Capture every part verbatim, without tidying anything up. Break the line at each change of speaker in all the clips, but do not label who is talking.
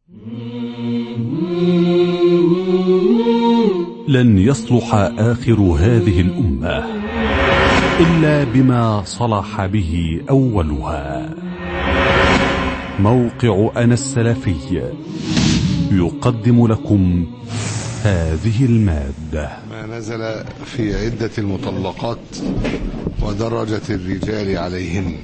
لن يصلح آخر هذه الأمة إلا بما صلح به أولها. موقع أنا السلفي يقدم لكم هذه المادة.
ما نزل في عدة المطلقات ودرجة الرجال عليهن.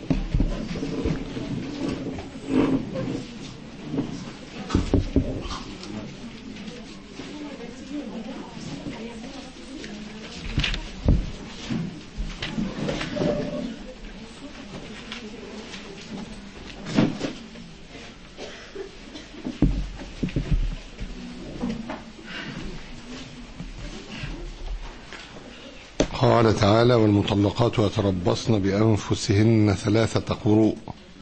قال تعالى: والمطلقات يتربصن بأنفسهن ثلاثة قروء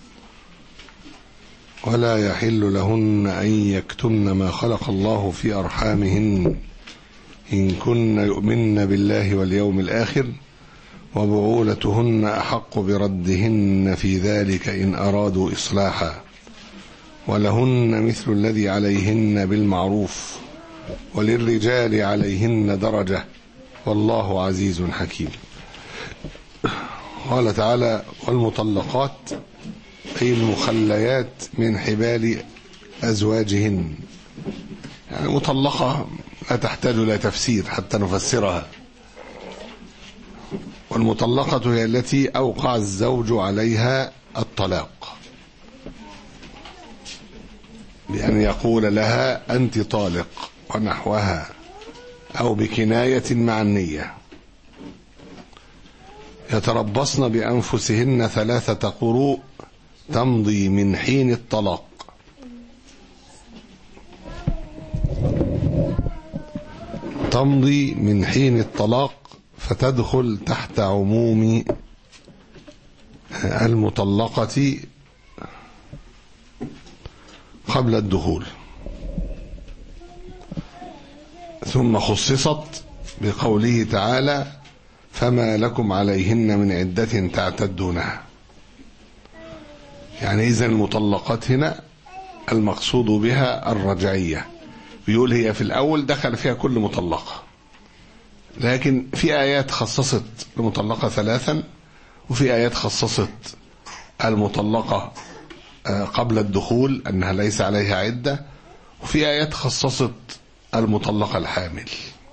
ولا يحل لهن أن يكتمن ما خلق الله في أرحامهن إن كن يؤمن بالله واليوم الآخر وبعولتهن أحق بردهن في ذلك إن أرادوا إصلاحا ولهن مثل الذي عليهن بالمعروف وللرجال عليهن درجة والله عزيز حكيم. قال تعالى: والمطلقات أي المخليات من حبال أزواجهن، يعني مطلقة لا تحتاج إلى تفسير حتى نفسرها. والمطلقة هي التي أوقع الزوج عليها الطلاق بأن يقول لها أنت طالق ونحوها أو بكناية مع النية. يتربصن بأنفسهن ثلاثة قروء تمضي من حين الطلاق، تمضي من حين الطلاق فتدخل تحت عموم المطلقة قبل الدخول، ثم خصصت بقوله تعالى: فما لكم عليهن من عدة تعتدونها. يعني إذن المطلقات هنا المقصود بها الرجعية. بيقول هي في الأول دخل فيها كل مطلقة، لكن في آيات خصصت المطلقة ثلاثا، وفي آيات خصصت المطلقة قبل الدخول أنها ليس عليها عدة، وفي آيات خصصت المطلقة الحامل،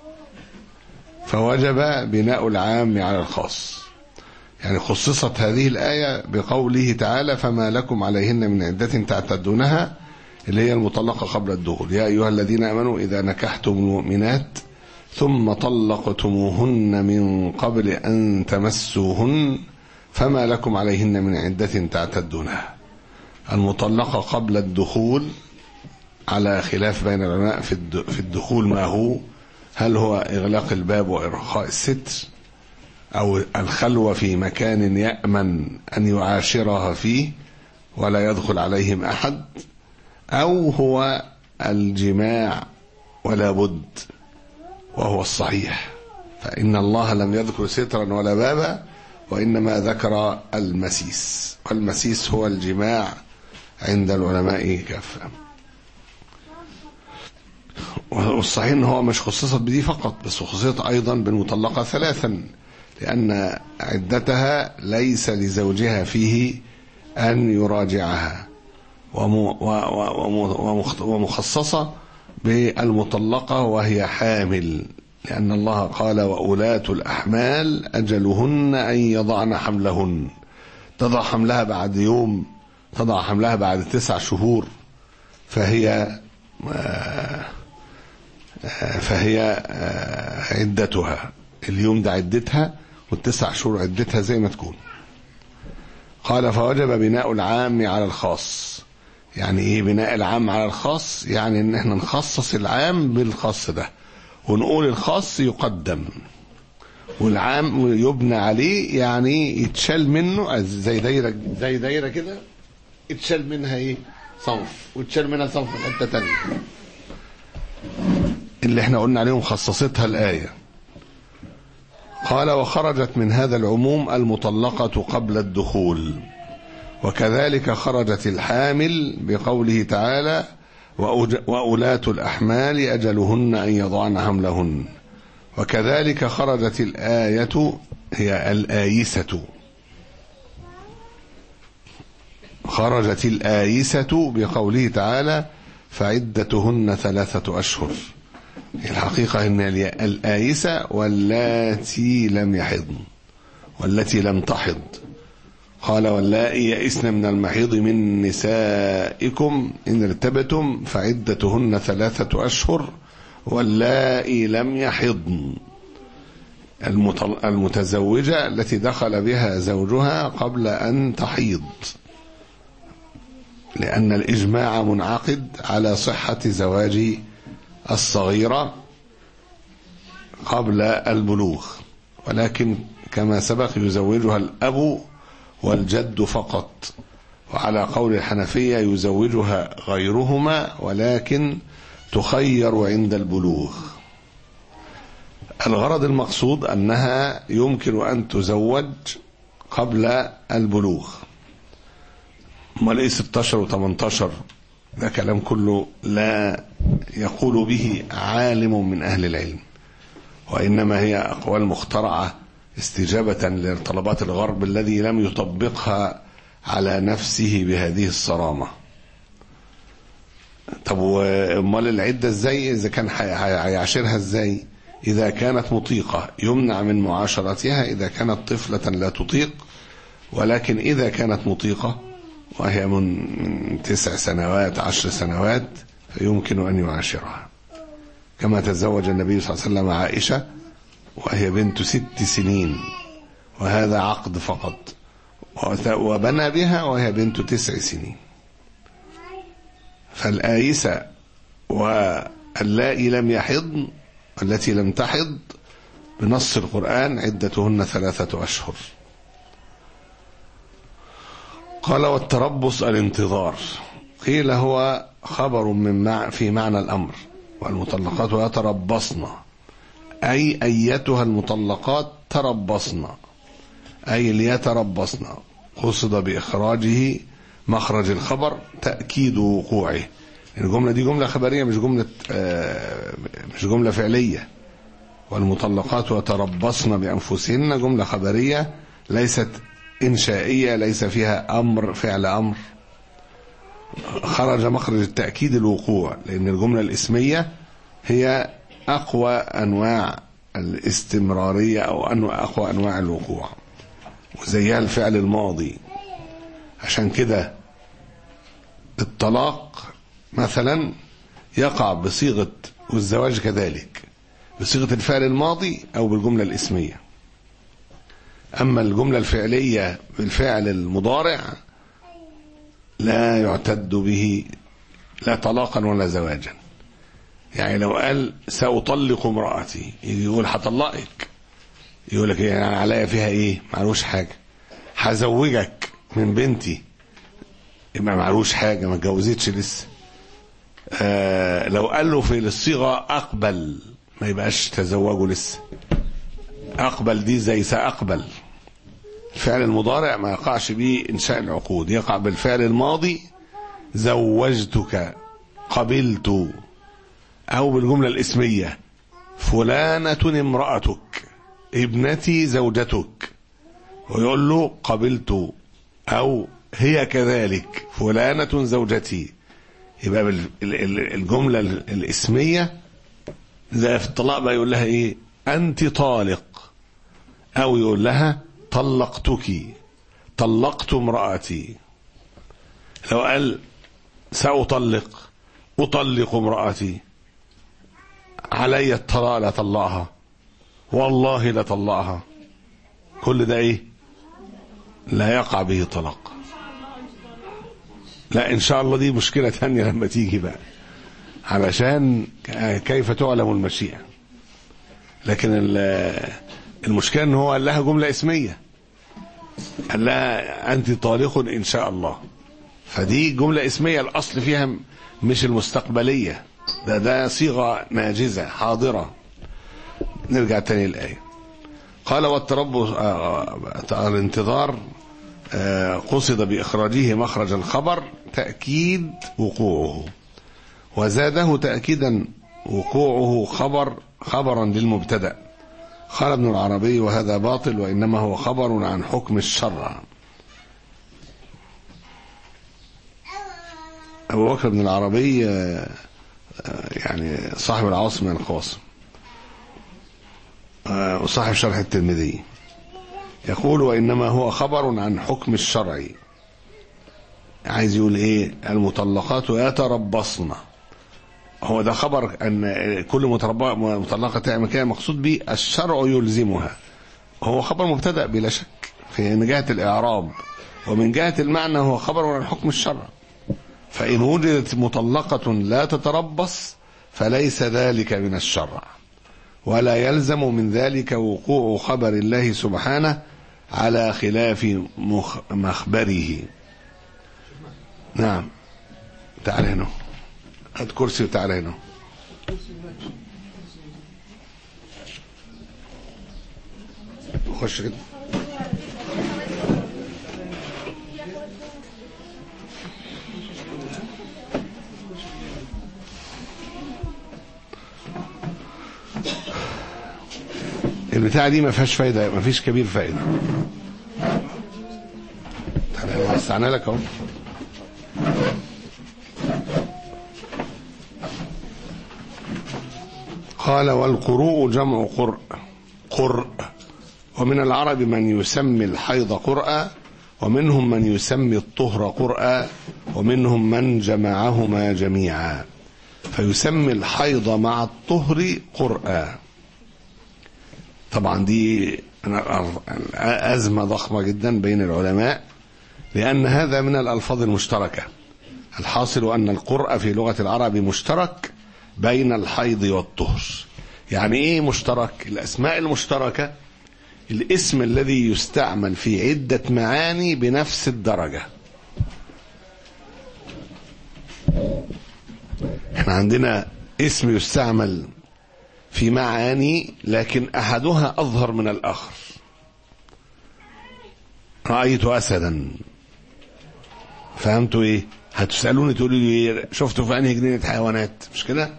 فوجب بناء العام على الخاص. يعني خصصت هذه الآية بقوله تعالى: فما لكم عليهن من عدة تعتدونها، اللي هي المطلقة قبل الدخول. يا أيها الذين آمنوا إذا نكحتم المؤمنات ثم طلقتموهن من قبل أن تمسوهن فما لكم عليهن من عدة تعتدونها. المطلقة قبل الدخول على خلاف بين العلماء في الدخول ما هو، هل هو إغلاق الباب وإرخاء الستر، أو الخلوة في مكان يأمن أن يعاشرها فيه ولا يدخل عليهم أحد، أو هو الجماع ولا بد، وهو الصحيح، فإن الله لم يذكر سترا ولا بابا وإنما ذكر المسيس، والمسيس هو الجماع عند العلماء كافة. والصحيح ان هو مش خصصت بدي فقط، بس خصصت ايضا بالمطلقة ثلاثا، لان عدتها ليس لزوجها فيه ان يراجعها، ومخصصة بالمطلقة وهي حامل، لان الله قال: وأولاة الأحمال أجلهن أن يضعن حملهن. تضع حملها بعد يوم، تضع حملها بعد تسع شهور، فهي فهي عدتها اليوم ده عدتها، والتسع شهور عدتها زي ما تكون. قال: فوجب بناء العام على الخاص. يعني ايه بناء العام على الخاص؟ يعني ان احنا نخصص العام بالخاص ده، ونقول الخاص يقدم والعام يبنى عليه، يعني يتشال منه زي دايره زي دايره كده، يتشال منها ايه صنف، ويتشال منها صنف في حته ثانيه، اللي احنا قلنا عليهم خصصتها الآية. قال: وخرجت من هذا العموم المطلقة قبل الدخول، وكذلك خرجت الحامل بقوله تعالى: وأولاة الأحمال أجلهن أن يضعن حملهن. وكذلك خرجت الآية هي الآيسة، خرجت الآيسة بقوله تعالى فعدتهن ثلاثة أشهر. الحقيقة أن الآيسة واللاتي لم يحضن والتي لم تحض. قال واللائي يئسن من المحيض من نسائكم إن ارتبتم فعدتهن ثلاثة أشهر واللائي لم يحضن. المتزوجة التي دخل بها زوجها قبل أن تحيض، لأن الإجماع منعقد على صحة زواج الصغيرة قبل البلوغ، ولكن كما سبق يزوجها الأب والجد فقط، وعلى قول الحنفية يزوجها غيرهما ولكن تخير عند البلوغ. الغرض المقصود أنها يمكن أن تزوج قبل البلوغ. امال ايه ستاشر وتمنتاشر؟ ده كلام كله لا يقول به عالم من أهل العلم، وإنما هي أقوال مخترعة استجابة لطلبات الغرب الذي لم يطبقها على نفسه بهذه الصرامة. طب وامال العدة ازاي؟ إذا كان هيعاشرها ازاي؟ إذا كانت مطيقة يمنع من معاشرتها إذا كانت طفلة لا تطيق، ولكن إذا كانت مطيقة وهي من تسع سنوات عشر سنوات فيمكن أن يعاشرها، كما تزوج النبي صلى الله عليه وسلم عائشة وهي بنت ست سنين وهذا عقد فقط، وبنى بها وهي بنت تسع سنين. فالآيسة واللائي لم يحضن التي لم تحض بنص القرآن عدتهن ثلاثة أشهر. قال والتربص الانتظار، قيل هو خبر من مع في معنى الأمر، والمطلقات يتربصن أي أيتها المطلقات تربصن أي ليتربصن، قصد بإخراجه مخرج الخبر تأكيد وقوعه. الجملة دي جملة خبرية مش جملة آه مش جملة فعلية. والمطلقات يتربصن بأنفسهن جملة خبرية ليست إنشائية، ليس فيها أمر فعل أمر، خرج مخرج التأكيد الوقوع، لأن الجملة الاسمية هي أقوى أنواع الاستمرارية أو أقوى أنواع الوقوع، وزيها الفعل الماضي. عشان كده الطلاق مثلا يقع بصيغة، والزواج كذلك، بصيغة الفعل الماضي أو بالجملة الاسمية. أما الجملة الفعلية بالفعل المضارع لا يعتد به لا طلاقا ولا زواجا. يعني لو قال سأطلق امرأتي، يجي يقول هطلقك، يقول لك يعني عليا فيها ايه؟ معلوش حاجة. هزوجك من بنتي، يبقى معلوش حاجة، ما اتجوزتش لسه. آه لو قال له في الصيغة أقبل ما يبقاش تزوجه لسه. أقبل دي زي سأقبل. الفعل المضارع ما يقعش به إنشاء العقود، يقع بالفعل الماضي زوجتك، قبلت، أو بالجملة الاسمية فلانة امرأتك، ابنتي زوجتك، ويقول له قبلت، أو هي كذلك فلانة زوجتي. يبقى الجملة الاسمية زي في الطلاق بقى يقول لها ايه؟ أنت طالق، أو يقول لها طلقتك، طلقت امرأتي. لو قال سأطلق، أطلق امرأتي، علي الطلاق لا طلقها، والله لا طلقها، كل ده ايه؟ لا يقع به طلاق. لا إن شاء الله دي مشكلة تانية لما تيجي بقى، علشان كيف تعلم المشيئة. لكن المشكلة ان هو قال لها جملة اسمية، قال لها أنت طالق إن شاء الله، فدي جملة اسمية الأصل فيها مش المستقبلية، ده ده صيغة ناجزة حاضرة. نرجع تاني الآية. قال والتربص آه الانتظار آه قصد بإخراجه مخرج الخبر تأكيد وقوعه. وزاده تأكيدا وقوعه خبر خبرا للمبتدأ. قال ابن العربي وهذا باطل وإنما هو خبر عن حكم الشرع. أبو بكر بن العربي يعني صاحب العاصم من القاسم وصاحب شرح الترمذي يقول وإنما هو خبر عن حكم الشرع. عايز يقول ايه؟ المطلقات يتربصن، هو ده خبر ان كل مطلقة تعمل كده، مقصود به الشرع يلزمها. هو خبر مبتدأ بلا شك في من جهة الإعراب، ومن جهة المعنى هو خبر عن حكم الشرع. فإن وجدت مطلقة لا تتربص فليس ذلك من الشرع، ولا يلزم من ذلك وقوع خبر الله سبحانه على خلاف مخبره. نعم، تعال هنا، هات كرسي وتعال هنا. خش كده. البتاعة دي ما فيهاش فايدة، ما فيش كبير فايدة. تعالى وسعنا لك اهو. قال والقروء جمع قرء قرء ومن العرب من يسمي الحيض قرءا، ومنهم من يسمي الطهر قرءا، ومنهم من جمعهما جميعا، فيسمي الحيض مع الطهر قرءا. طبعا دي أزمة ضخمة جدا بين العلماء، لأن هذا من الألفاظ المشتركة. الحاصل أن القرء في لغة العرب مشترك بين الحيض والطهر. يعني ايه مشترك؟ الاسماء المشتركة الاسم الذي يستعمل في عدة معاني بنفس الدرجة. احنا عندنا اسم يستعمل في معاني لكن احدها اظهر من الاخر. رأيت اسدا، فهمتوا ايه؟ هتسألوني تقولوا لي شفتوا في انهي جنينة حيوانات، مش كده؟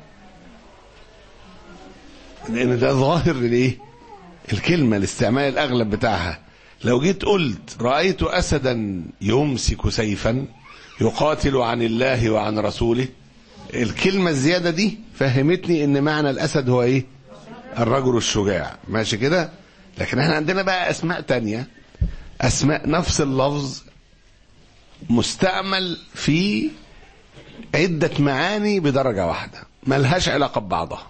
لان ده ظاهر للايه؟ الكلمة الاستعمال الاغلب بتاعها. لو جيت قلت رأيت اسدا يمسك سيفا يقاتل عن الله وعن رسوله، الكلمة الزيادة دي فهمتني ان معنى الاسد هو ايه؟ الرجل الشجاع، ماشي كده؟ لكن احنا عندنا بقى اسماء تانية، اسماء نفس اللفظ مستعمل في عدة معاني بدرجة واحدة ملهاش علاقة ببعضها.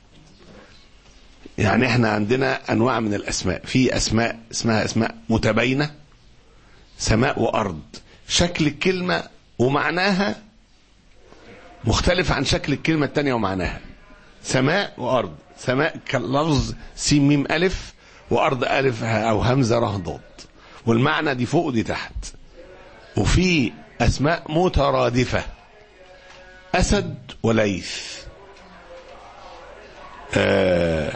يعني احنا عندنا انواع من الاسماء، في اسماء اسمها اسماء متباينة، سماء وارض، شكل الكلمة ومعناها مختلف عن شكل الكلمة التانية ومعناها. سماء وارض، سماء كاللفظ سين ميم الف، وارض الف او همزة ره ضاد، والمعنى دي فوق ودي تحت. وفي اسماء مترادفة، اسد وليث، آه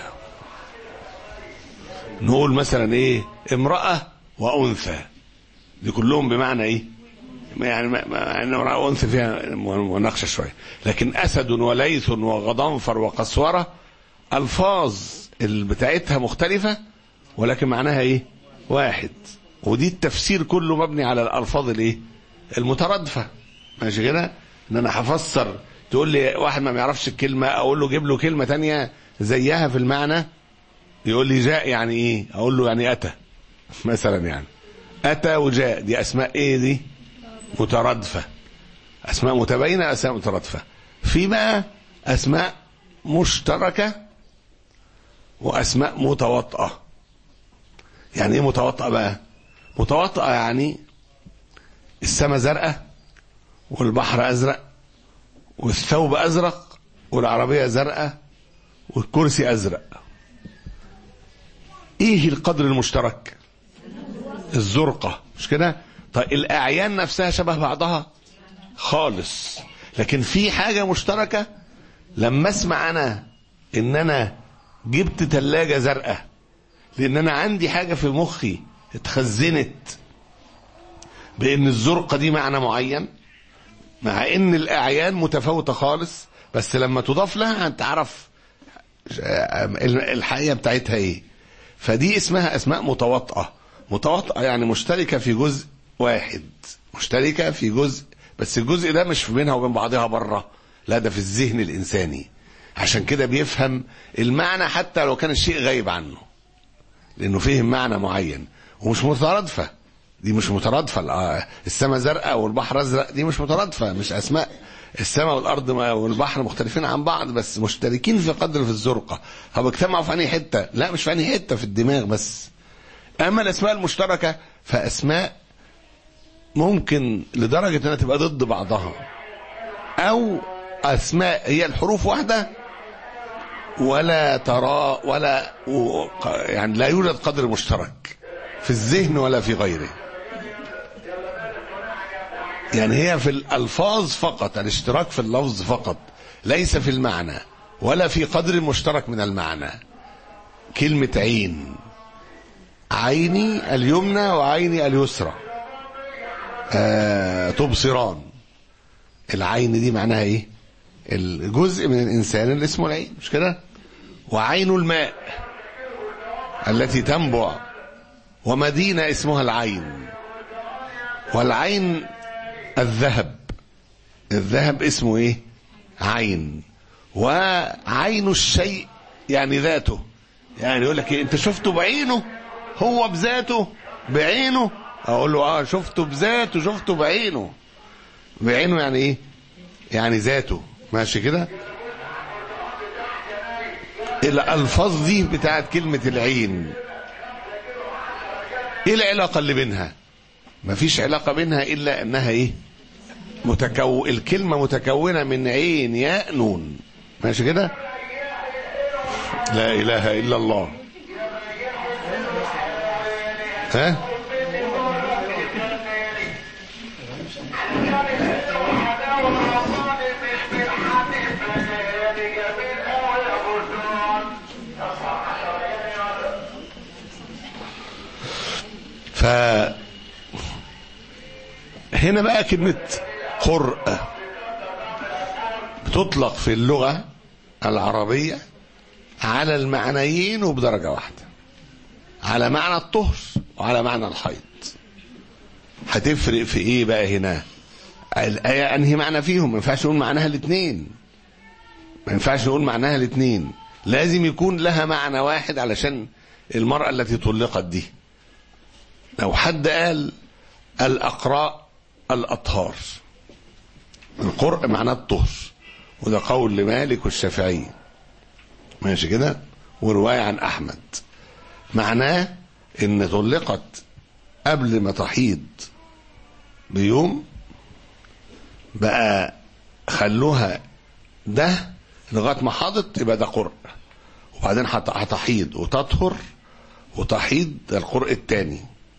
نقول مثلا ايه؟ امرأة وانثى، دي كلهم بمعنى ايه؟ يعني ما امرأة وانثى فيها مناقشة شوية، لكن اسد وليث وغضنفر وقسورة الفاظ بتاعتها مختلفة ولكن معناها ايه؟ واحد. ودي التفسير كله مبني على الالفاظ الايه؟ المترادفة، ماشي كده؟ ان انا هفسر، تقول لي واحد ما بيعرفش الكلمة اقول له جيب له كلمة تانية زيها في المعنى، يقول لي جاء يعني ايه؟ اقول له يعني اتى مثلا. يعني اتى وجاء دي اسماء ايه؟ دي مترادفة، اسماء متباينة، اسماء مترادفة. في بقى اسماء مشتركة واسماء متواطئة. يعني ايه متواطئة بقى؟ متواطئة يعني السماء زرقاء والبحر ازرق والثوب ازرق والعربية زرقاء والكرسي ازرق. ايه القدر المشترك؟ الزرقة، مش كده؟ طيب الاعيان نفسها شبه بعضها خالص، لكن في حاجة مشتركة. لما اسمع انا ان انا جبت ثلاجة زرقاء لان انا عندي حاجة في مخي اتخزنت بان الزرقة دي معنى معين، مع ان الاعيان متفاوتة خالص، بس لما تضاف لها هتعرف الحقيقة بتاعتها ايه. فدي اسمها اسماء متواطئة. متواطئة يعني مشتركة في جزء واحد، مشتركة في جزء، بس الجزء ده مش بينها وبين بعضها بره، لا ده في الذهن الانساني. عشان كده بيفهم المعنى حتى لو كان الشيء غايب عنه، لانه فهم معنى معين ومش مترادفة. دي مش مترادفة. السماء زرقاء والبحر ازرق دي مش مترادفة، مش اسماء. السماء والارض والبحر مختلفين عن بعض بس مشتركين في قدر في الزرقة. طب اجتمعوا في انهي حتة؟ لا مش في انهي حتة، في الدماغ بس. اما الاسماء المشتركة فاسماء ممكن لدرجة انها تبقى ضد بعضها، او اسماء هي الحروف واحدة ولا ترى ولا يعني لا يوجد قدر مشترك في الذهن ولا في غيره. يعني هي في الألفاظ فقط، الاشتراك في اللفظ فقط، ليس في المعنى ولا في قدر مشترك من المعنى. كلمة عين، عيني اليمنى وعيني اليسرى آه تبصران. العين دي معناها ايه؟ الجزء من الإنسان اللي اسمه العين، مش كده؟ وعين الماء التي تنبع، ومدينة اسمها العين. والعين الذهب، الذهب اسمه ايه؟ عين. وعين الشيء يعني ذاته، يعني يقول لك إيه؟ انت شفته بعينه؟ هو بذاته بعينه؟ اقول له اه شفته بذاته، شفته بعينه. بعينه يعني ايه؟ يعني ذاته، ماشي كده. الالفاظ دي بتاعت كلمة العين ايه العلاقة اللي بينها؟ مفيش علاقة بينها الا انها ايه؟ متكو... الكلمة متكونة من عين ياء نون، ماشي كده. لا اله الا الله. ها فهنا بقى كلمة قرء بتطلق في اللغة العربية على المعنيين وبدرجة واحدة، على معنى الطهر وعلى معنى الحيض. هتفرق في ايه بقى هنا؟ الآية انهي معنى فيهم؟ ما ينفعش نقول معناها الاثنين، ما ينفعش نقول معناها الاثنين، لازم يكون لها معنى واحد علشان المرأة التي طلقت دي. لو حد قال الأقراء الأطهار، القرء معناه الطهر، وده قول لمالك والشافعي، ماشي كده، ورواية عن أحمد. معناه إن طلقت قبل ما تحيض بيوم، بقى خلوها ده لغاية ما حاضت، يبقى ده قرء. وبعدين هتحيض وتطهر وتحيض القرء الثاني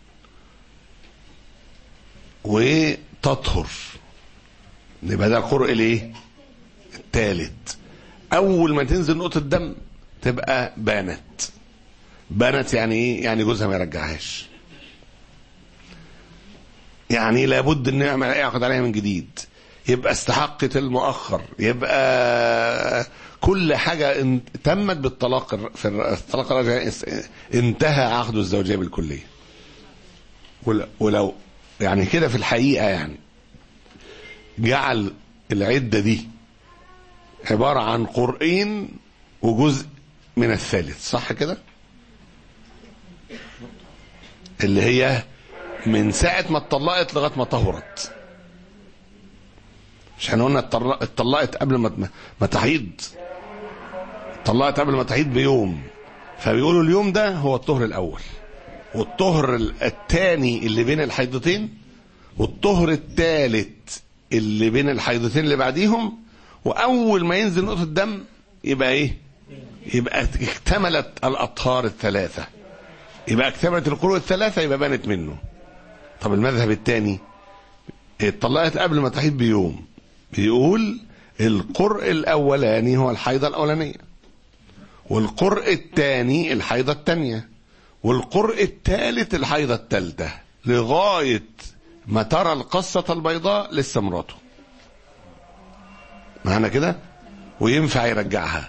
وتطهر، يبقى ده القرء الايه؟ الثالث. اول ما تنزل نقطة دم تبقى بانت. بانت يعني ايه؟ يعني جوزها ما يرجعهاش، يعني لابد ان يعمل يعقد عليها من جديد، يبقى استحقت المؤخر، يبقى كل حاجة تمت بالطلاق. في الطلاق الرجعي انتهى عقد الزوجية بالكلية. ولو يعني كده في الحقيقة يعني جعل العدة دي عبارة عن قرئين وجزء من الثالث، صح كده؟ اللي هي من ساعة ما اتطلقت لغاية ما طهرت. مش احنا قلنا اتطلقت قبل ما ما تحيض، اتطلقت قبل ما تحيض بيوم، فبيقولوا اليوم ده هو الطهر الأول، والطهر الثاني اللي بين الحيضتين، والطهر الثالث اللي بين الحيضتين اللي بعديهم. وأول ما ينزل نقطة الدم يبقى إيه؟ يبقى اكتملت الأطهار الثلاثة، يبقى اكتملت القروء الثلاثة، يبقى بانت منه. طب المذهب الثاني اتطلقت قبل ما تحيض بيوم، بيقول القرء الأولاني هو الحيضة الأولانية، والقرء الثاني الحيضة الثانية، والقرء الثالث الحيضة الثالثة، لغاية ما ترى القصة البيضاء لسه مراته. معنا كده، وينفع يرجعها،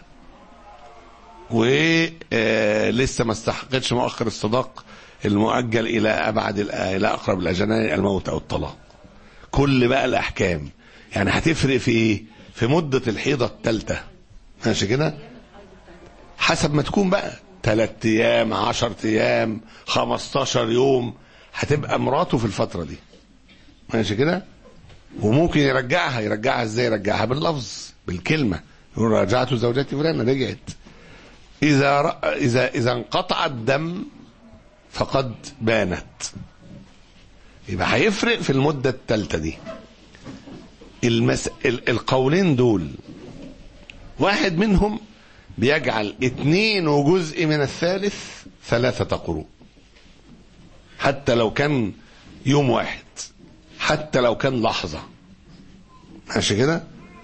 ولسه ما استحقتش مؤخر الصداق المؤجل الى ابعد الى اقرب الاجلين الموت او الطلاق. كل بقى الاحكام يعني هتفرق في ايه؟ في مده الحيضه الثالثه، ماشي كده، حسب ما تكون بقى ثلاث ايام عشر ايام خمستاشر يوم، هتبقى مراته في الفتره دي، ماشي كده. وممكن يرجعها يرجعها ازاي؟ يرجعها باللفظ بالكلمه، يقول راجعت زوجتي فلانه رجعت. اذا ر... اذا اذا انقطع الدم فقد بانت، يبقى هيفرق في المده الثالثه دي. المس... القولين دول واحد منهم بيجعل اتنين وجزء من الثالث ثلاثة قروء، حتى لو كان يوم واحد، حتى لو كان لحظة، ماشي كده.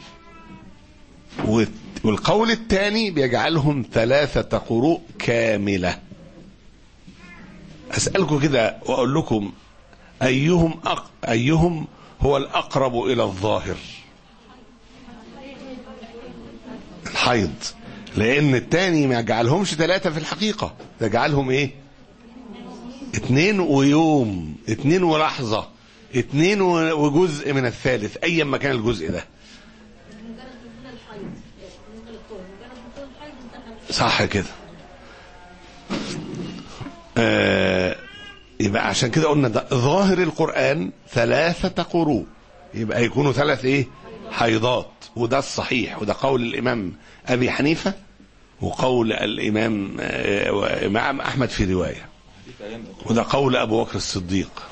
والقول الثاني بيجعلهم ثلاثة قروء كاملة. أسألكم كده وأقول لكم أيهم أق... أيهم هو الأقرب إلى الظاهر؟ الحيض، لأن الثاني ما جعلهمش ثلاثة في الحقيقة، ده جعلهم إيه؟ اتنين ويوم، اتنين ولحظة، اتنين وجزء من الثالث، أيا ما كان الجزء ده. صح كده. آه يبقى عشان كده قلنا ده ظاهر القرآن ثلاثة قروء، يبقى يكونوا ثلاث ايه؟ حيضات. وده الصحيح، وده قول الإمام أبي حنيفة وقول الإمام آه إمام أحمد في رواية، وده قول أبو بكر الصديق.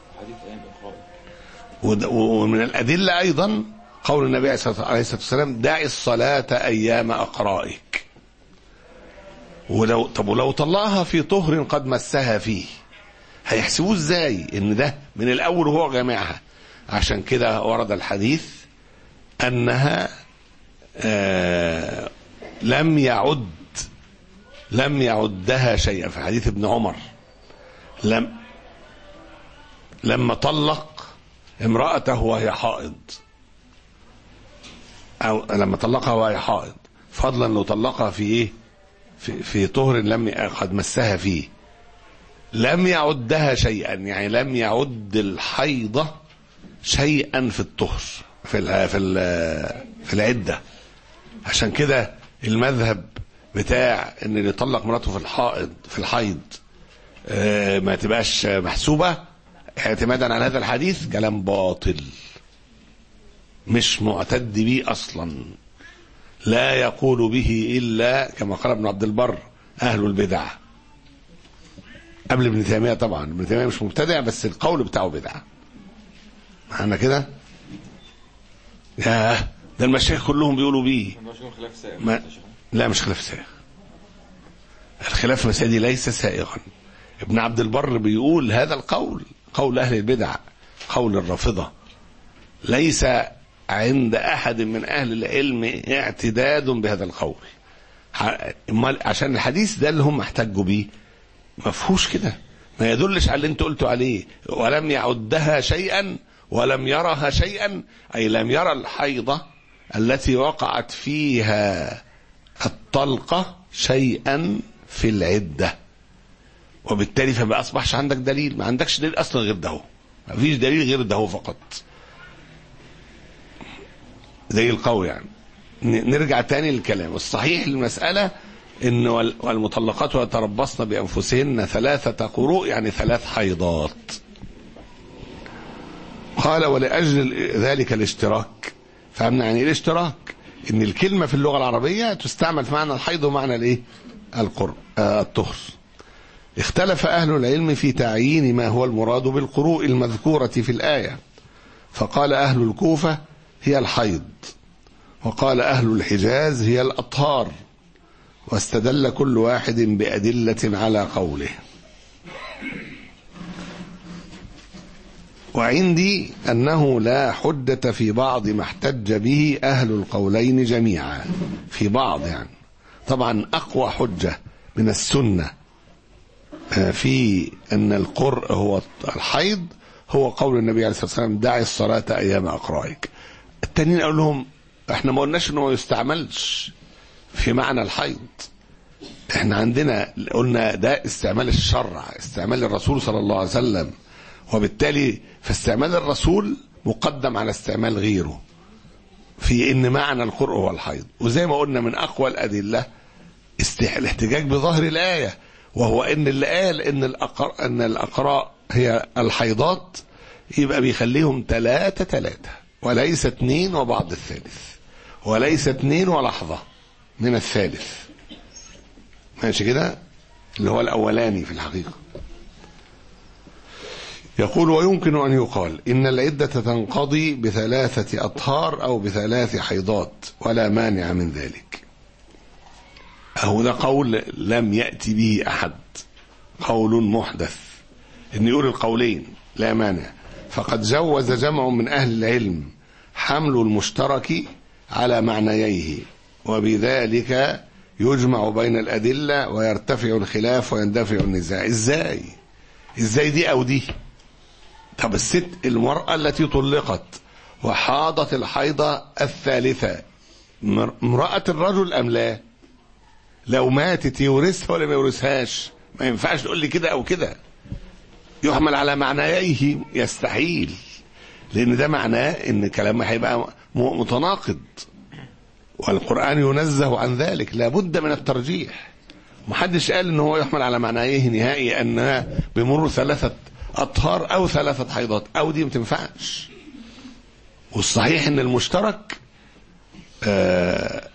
ومن الأدلة أيضا قول النبي عليه الصلاة والسلام دعي الصلاة أيام أقرائك. ولو طب ولو طلعها في طهر قد مسها فيه، هيحسبوه ازاي ان ده من الاول وهو جامعها؟ عشان كده ورد الحديث انها آه لم يعد لم يعدها شيئا، في حديث ابن عمر لم لما طلق امرأته وهي حائض، او لما طلقها وهي حائض، فضلا لو طلقها في ايه؟ في, في طهر لم قد مسها فيه، لم يعدها شيئا، يعني لم يعد الحيضة شيئا في الطهر في ال في ال في العدة. عشان كده المذهب بتاع ان اللي يطلق مراته في الحائض في الحيض اه ما تبقاش محسوبة اعتمادا على هذا الحديث كلام باطل، مش معتد به اصلا، لا يقول به إلا كما قال ابن عبد البر أهل البدع، قبل ابن تيمية طبعا. ابن تيمية مش مبتدع بس القول بتاعه بدعة. معنا كده؟ ياه ده المشايخ كلهم بيقولوا بيه. ما... لا مش خلاف سائغ، الخلاف مسادي ليس سائغا. ابن عبد البر بيقول هذا القول قول أهل البدع، قول الرافضة، ليس عند أحد من أهل العلم اعتداد بهذا القول، عشان الحديث ده اللي هم احتجوا بيه ما فيهوش كده، ما يدلش على اللي انت قلتوا عليه. ولم يعدها شيئا ولم يرها شيئا، أي لم يرى الحيضة التي وقعت فيها الطلقة شيئا في العدة، وبالتالي فما أصبحش عندك دليل، ما عندكش دليل أصلا غير ده، ما فيش دليل غير ده فقط، زي القول. يعني نرجع تاني للكلام الصحيح للمسألة إن والمطلقات يتربصن بأنفسهن ثلاثة قروء، يعني ثلاث حيضات. قال ولأجل ذلك الاشتراك، فهمنا يعني ايه الاشتراك؟ إن الكلمة في اللغة العربية تستعمل في معنى الحيض ومعنى الايه؟ القر آه الطهر. اختلف أهل العلم في تعيين ما هو المراد بالقروء المذكورة في الآية، فقال أهل الكوفة هي الحيض، وقال أهل الحجاز هي الأطهار، واستدل كل واحد بأدلة على قوله. وعندي أنه لا حجة في بعض ما احتج به أهل القولين جميعا، في بعض يعني طبعا أقوى حجة من السنة في أن القرء هو الحيض هو قول النبي عليه الصلاة والسلام دعي الصلاة أيام أقرائك. التانيين أقول لهم احنا ما قلناش انه ما يستعملش في معنى الحيض، احنا عندنا قلنا ده استعمال الشرع، استعمال الرسول صلى الله عليه وسلم، وبالتالي فاستعمال الرسول مقدم على استعمال غيره في ان معنى القرء هو الحيض. وزي ما قلنا من اقوى الادله الاحتجاج بظاهر الايه، وهو ان اللي قال ان الأقر... ان الاقراء هي الحيضات يبقى بيخليهم ثلاثة ثلاثة وليس اثنين وبعض الثالث، وليس اثنين ولحظة من الثالث، ماشي كده، اللي هو الأولاني في الحقيقة. يقول ويمكن أن يقال إن العدة تنقضي بثلاثة أطهار أو بثلاث حيضات ولا مانع من ذلك. أهو ده قول لم يأتي به أحد، قول محدث، إن يقول القولين لا مانع. فقد جوز جمع من أهل العلم حمل المشترك على معنييه، وبذلك يجمع بين الأدلة ويرتفع الخلاف ويندفع النزاع. إزاي إزاي دي أو دي؟ طب الست المرأة التي طلقت وحاضت الحيضة الثالثة امرأة الرجل أم لا؟ لو ماتت يورثها ولا ما يورثهاش؟ ما ينفعش تقول لي كده أو كده، يحمل على معنييه، يستحيل، لأن ده معناه إن كلامه هيبقى متناقض، والقرآن ينزه عن ذلك، لابد من الترجيح. محدش قال إن هو يحمل على معنييه نهائي أنها بمرور ثلاثة أطهار أو ثلاثة حيضات، أو دي ما تنفعش. والصحيح إن المشترك آه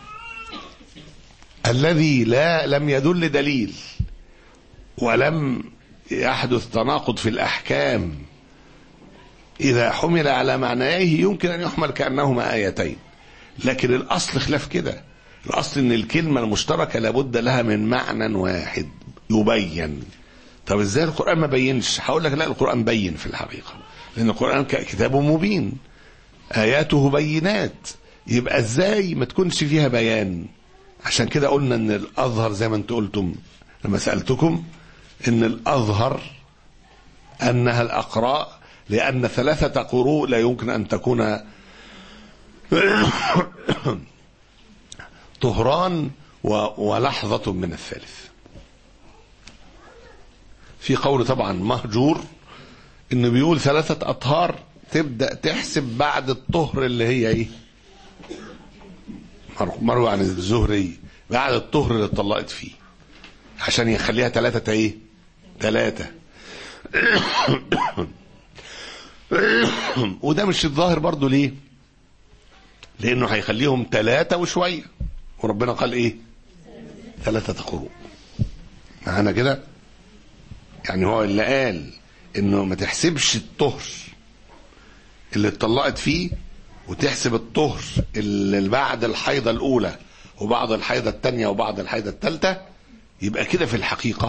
الذي لا لم يدل دليل ولم يحدث تناقض في الأحكام، إذا حمل على معنيه يمكن أن يحمل كأنهما آيتين، لكن الأصل خلاف كده. الأصل إن الكلمة المشتركة لابد لها من معنى واحد يبين. طب إزاي القرآن ما بينش؟ هقول لك لا، القرآن بين في الحقيقة، لأن القرآن كتاب مبين آياته بينات، يبقى إزاي ما تكونش فيها بيان؟ عشان كده قلنا إن الأظهر زي ما أنتم قلتم لما سألتكم إن الأظهر أنها الأقراء، لأن ثلاثة قروء لا يمكن أن تكون طهران ولحظة من الثالث. في قول طبعا مهجور إنه بيقول ثلاثة أطهار تبدأ تحسب بعد الطهر اللي هي إيه؟ مروي عن الزهري بعد الطهر اللي اتطلقت فيه، عشان يخليها ثلاثة إيه؟ ثلاثة. وده مش الظاهر برضو، ليه؟ لأنه هيخليهم ثلاثة وشوية، وربنا قال إيه؟ ثلاثة قروء. معانا كده؟ يعني هو اللي قال إنه ما تحسبش الطهر اللي اتطلقت فيه وتحسب الطهر اللي بعد الحيضة الأولى وبعض الحيضة الثانية وبعض الحيضة الثالثة، يبقى كده في الحقيقة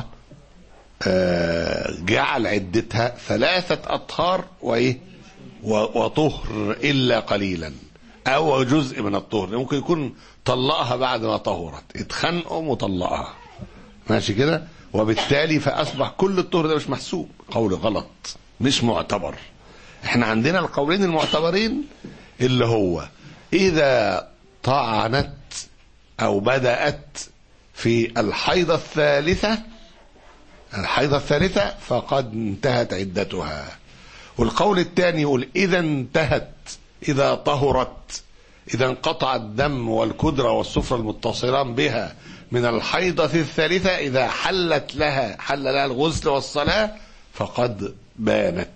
جعل عدتها ثلاثة أطهار وإيه وطهر إلا قليلا، أو جزء من الطهر. ممكن يكون طلقها بعد ما طهرت، اتخنقوا وطلقها، ماشي كده، وبالتالي فأصبح كل الطهر ده مش محسوب. قول غلط مش معتبر. احنا عندنا القولين المعتبرين اللي هو إذا طعنت أو بدأت في الحيضة الثالثة الحيضة الثالثة فقد انتهت عدتها. والقول الثاني يقول إذا انتهت، إذا طهرت، إذا انقطع الدم والكدرة والسفرة المتصلان بها من الحيضة الثالثة، إذا حلت لها حل لها الغسل والصلاة فقد بانت.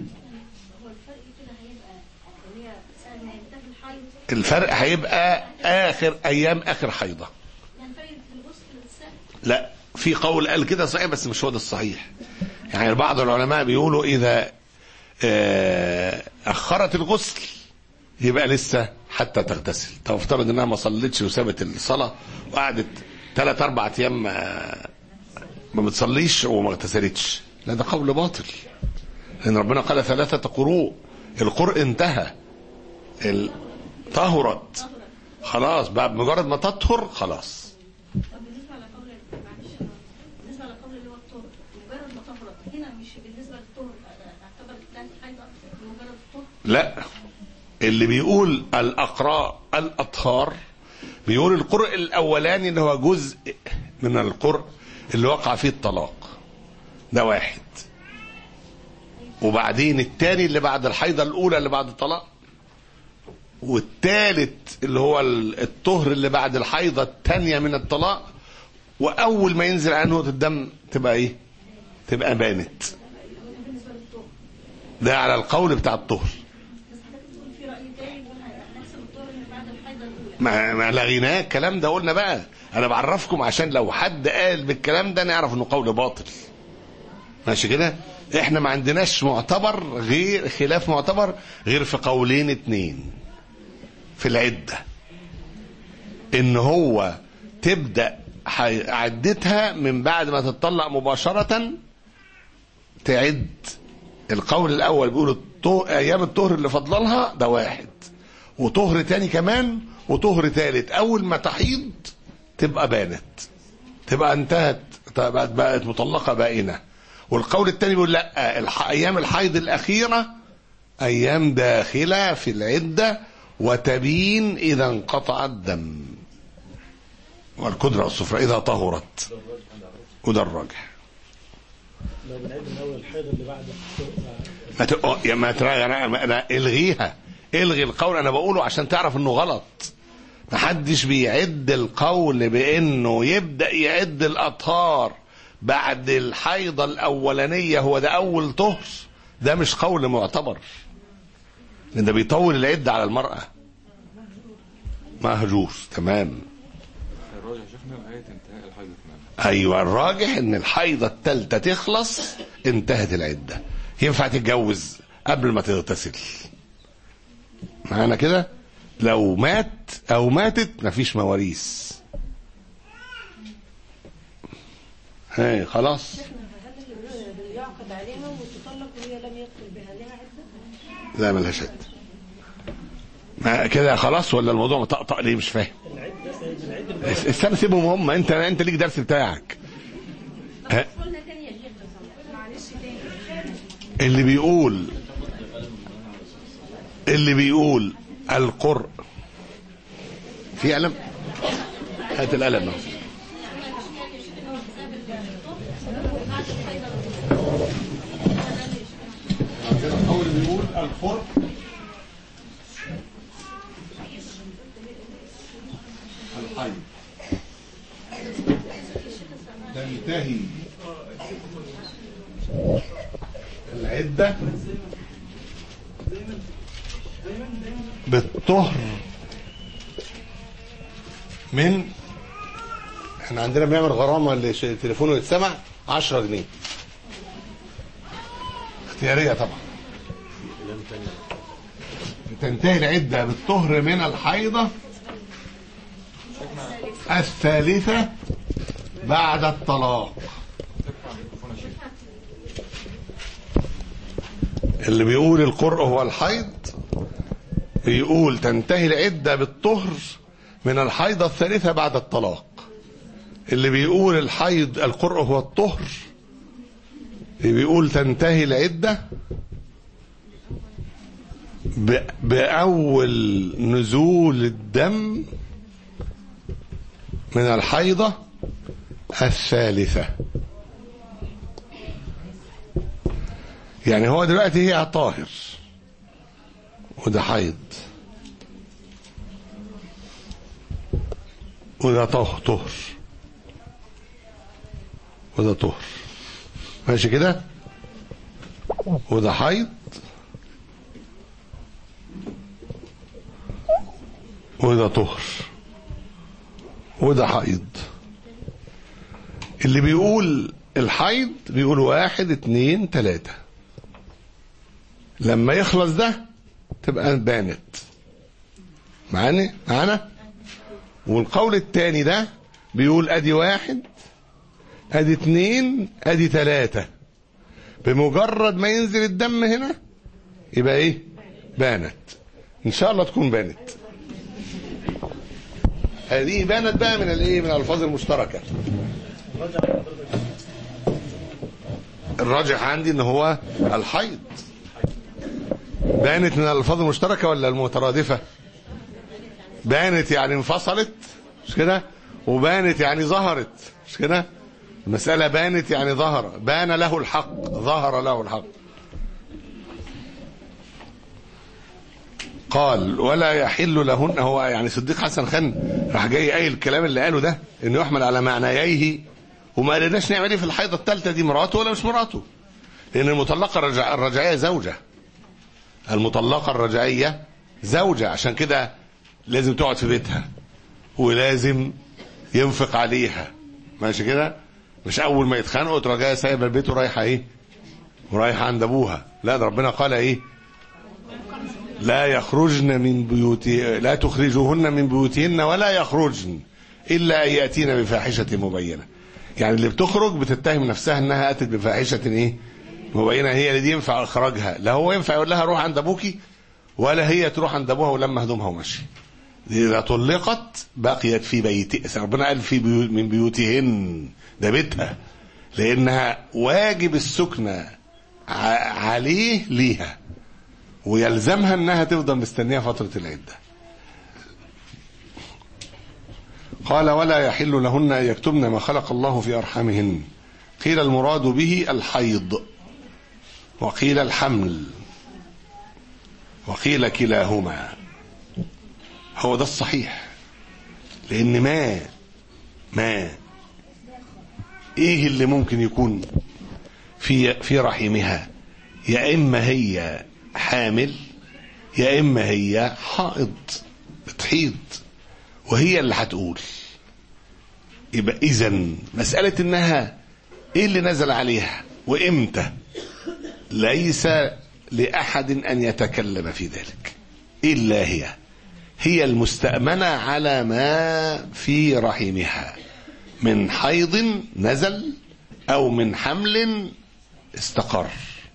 الفرق هيبقى آخر أيام آخر حيضة. لا، في قول قال كده صحيح بس مش هو ده الصحيح. يعني بعض العلماء بيقولوا إذا أخرت الغسل يبقى لسه حتى تغتسل. طب افترض انها ما صلتش وسابت الصلاة وقعدت ثلاث اربع ايام ما بتصليش وما اغتسلتش، لا ده قول باطل، لان ربنا قال ثلاثة قروء، القرء انتهى، طهرت خلاص، بعد مجرد ما تطهر خلاص.
بالنسبه لقول معلش بالنسبه لقول اللي هو الطهر مجرد ما طهرت، هنا مش بالنسبه للطهر اعتبر ثلاث حيضه مجرد الطهر؟
لا، اللي بيقول الأقراء الأطهار بيقول القرء الأولاني اللي هو جزء من القرء اللي وقع فيه الطلاق، ده واحد. وبعدين التاني اللي بعد الحيضة الأولى اللي بعد الطلاق، والتالت اللي هو الطهر اللي بعد الحيضة التانية من الطلاق، وأول ما ينزل عنه الدم تبقى إيه؟ تبقى بانت. ده على القول بتاع الطهر. ما ما لغيناه الكلام ده، قلنا بقى انا بعرفكم عشان لو حد قال بالكلام ده نعرف انه قول باطل. ماشي كده؟ احنا ما عندناش معتبر غير خلاف معتبر غير في قولين اتنين في العدة، ان هو تبدأ عدتها من بعد ما تطلق مباشرة تعد. القول الاول بيقول ايام الطهر اللي فضلها ده واحد، وطهر تاني كمان، وطهر ثالث اول ما تحيض تبقى بانت، تبقى انتهت، بقت بقت مطلقه بائنه. والقول الثاني بيقول لا، ايام الحيض الاخيره ايام داخله في العده وتبين اذا انقطع الدم، والقدره الصفراء اذا طهرت، وده الراجح.
لو بنعد من اول الحيض اللي بعد
ما ت... يا ما ترى انا انا الغيها، الغي القول انا بقوله عشان تعرف انه غلط. محدش بيعد القول بانه يبدا يعد الاطهار بعد الحيضه الاولانيه هو ده اول طهر، ده مش قول معتبر، لان ده بيطول العده على المراه. مهجور. تمام.
الراجح شفنا لغايه انتهاء الحيض تماما.
ايوه الراجح ان الحيضه الثالثه تخلص انتهت العده، ينفع تتجوز قبل ما تغتسل. معانا كده؟ لو مات او ماتت مفيش مواريث. هاي خلاص.
يعقد عليها وتطلق وهي لم يدخل بها، لها عده؟
لا ملهاش عده. ما كده خلاص ولا الموضوع مطقطق ليه؟ مش فاهم. استنى سيبهم هم، انت انت ليك درس بتاعك. اللي بيقول اللي بيقول القرء في قلم، هات القلم. اول بيقول القرء الحيض تنتهي العدة بالطهر من، احنا عندنا بنعمل غرامة اللي تليفونه يتسمع عشرة جنيه اختيارية طبعا. تنتهي العدة بالطهر من الحيضة الثالثة بعد الطلاق. اللي بيقول القرء هو الحيض بيقول تنتهي العدة بالطهر من الحيضة الثالثة بعد الطلاق. اللي بيقول الحيض القرء هو الطهر بيقول تنتهي العدة بأول نزول الدم من الحيضة الثالثة. يعني هو دلوقتي هي طاهر وده حيض وده طهر وده طهر، ماشي كده؟ وده حيض وده طهر وده حيض. اللي بيقول الحيض بيقول واحد اتنين تلاتة، لما يخلص ده تبقى بانت. معانا معانا والقول التاني ده بيقول ادي واحد ادي اتنين ادي تلاتة، بمجرد ما ينزل الدم هنا يبقى ايه؟ بانت. ان شاء الله تكون بانت. هذه بانت بقى من الايه؟ من الالفاظ المشتركه. الراجح عندي ان هو الحيض، بانت من الألفاظ المشتركة ولا المترادفة؟ بانت يعني انفصلت، مش كده؟ وبانت يعني ظهرت، مش كده؟ المسألة بانت يعني ظهر، بان له الحق، ظهر له الحق. قال ولا يحل لهن، هو يعني صديق حسن خان راح جاي قايل الكلام اللي قاله ده انه يحمل على معنييه، وما قلناش نعمل ايه في الحيضه الثالثه دي، مراته ولا مش مراته؟ لان المطلقه الرجع الرجعيه زوجه، المطلقه الرجعيه زوجه، عشان كده لازم تقعد في بيتها ولازم ينفق عليها، ماشي كده؟ مش اول ما يتخانقوا تروح جايه سايبه البيت ورايحه ايه؟ ورايحه عند ابوها. لا، ده ربنا قال ايه؟ لا يخرجن من بيوتهن، لا تخرجوهن من بيوتهن ولا يخرجن الا ان ياتين بفاحشه مبينه. يعني اللي بتخرج بتتهم نفسها انها اتت بفاحشه ايه؟ مبينه، هي اللي دي ينفع اخراجها. لا هو ينفع يقول لها روح عند ابوكي، ولا هي تروح عند ابوها ولما هدومها ومشي. اذا طلقت بقيت في بيت، ربنا قال في بيوت من بيوتهن، ده بيتها، لانها واجب السكنه عليه ليها، ويلزمها انها تفضل مستنيه فتره العده. قال ولا يحل لهن ان يكتمن ما خلق الله في ارحامهن. قيل المراد به الحيض، وقيل الحمل، وقيل كلاهما. هو ده الصحيح، لان ما ما ايه اللي ممكن يكون في في رحمها؟ يا اما هي حامل، يا اما هي حائض بتحيض، وهي اللي هتقول. يبقى اذن مسألة انها ايه اللي نزل عليها وامتى ليس لأحد ان يتكلم في ذلك الا هي هي المستأمنة على ما في رحمها من حيض نزل او من حمل استقر.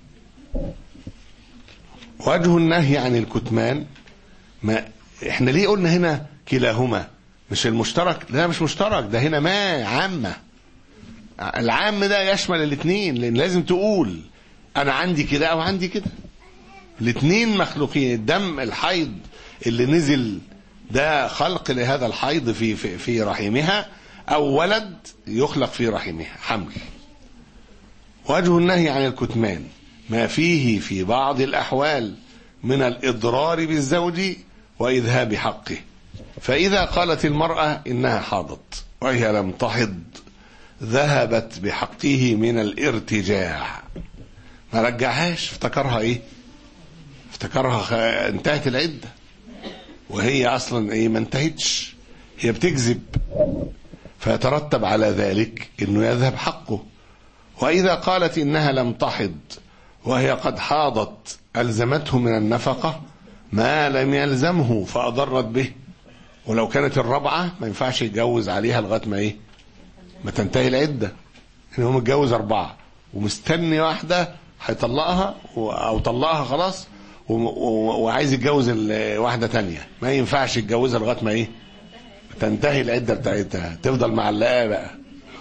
وجه النهي عن الكتمان، ما احنا ليه قلنا هنا كلاهما مش المشترك؟ لا مش مشترك، ده هنا ما عامة. العام ده يشمل الاثنين، لان لازم تقول انا عندي كده او عندي كده. الاثنين مخلوقين. الدم الحيض اللي نزل ده خلق لهذا الحيض في في, في رحمها، او ولد يخلق في رحمها حمل. وجه النهي عن الكتمان ما فيه في بعض الأحوال من الإضرار بالزوج وإذهاب حقه. فإذا قالت المرأة إنها حاضت وهي لم تحض ذهبت بحقه من الارتجاع، ما رجعهاش، افتكرها إيه؟ افتكرها خ... انتهت العدة، وهي أصلا إيه؟ ما انتهتش، هي بتكذب، فيترتب على ذلك إنه يذهب حقه. وإذا قالت إنها لم تحض وهي قد حاضت ألزمته من النفقة ما لم يلزمه فأضرت به. ولو كانت الرابعة ما ينفعش يتجوز عليها لغاية ما إيه؟ ما تنتهي العدة. إن هو متجوز أربعة ومستني واحدة هيطلقها أو طلقها خلاص وعايز يتجوز واحدة تانية، ما ينفعش يتجوزها لغاية ما إيه؟ تنتهي العدة بتاعتها، تفضل معلقاه بقى.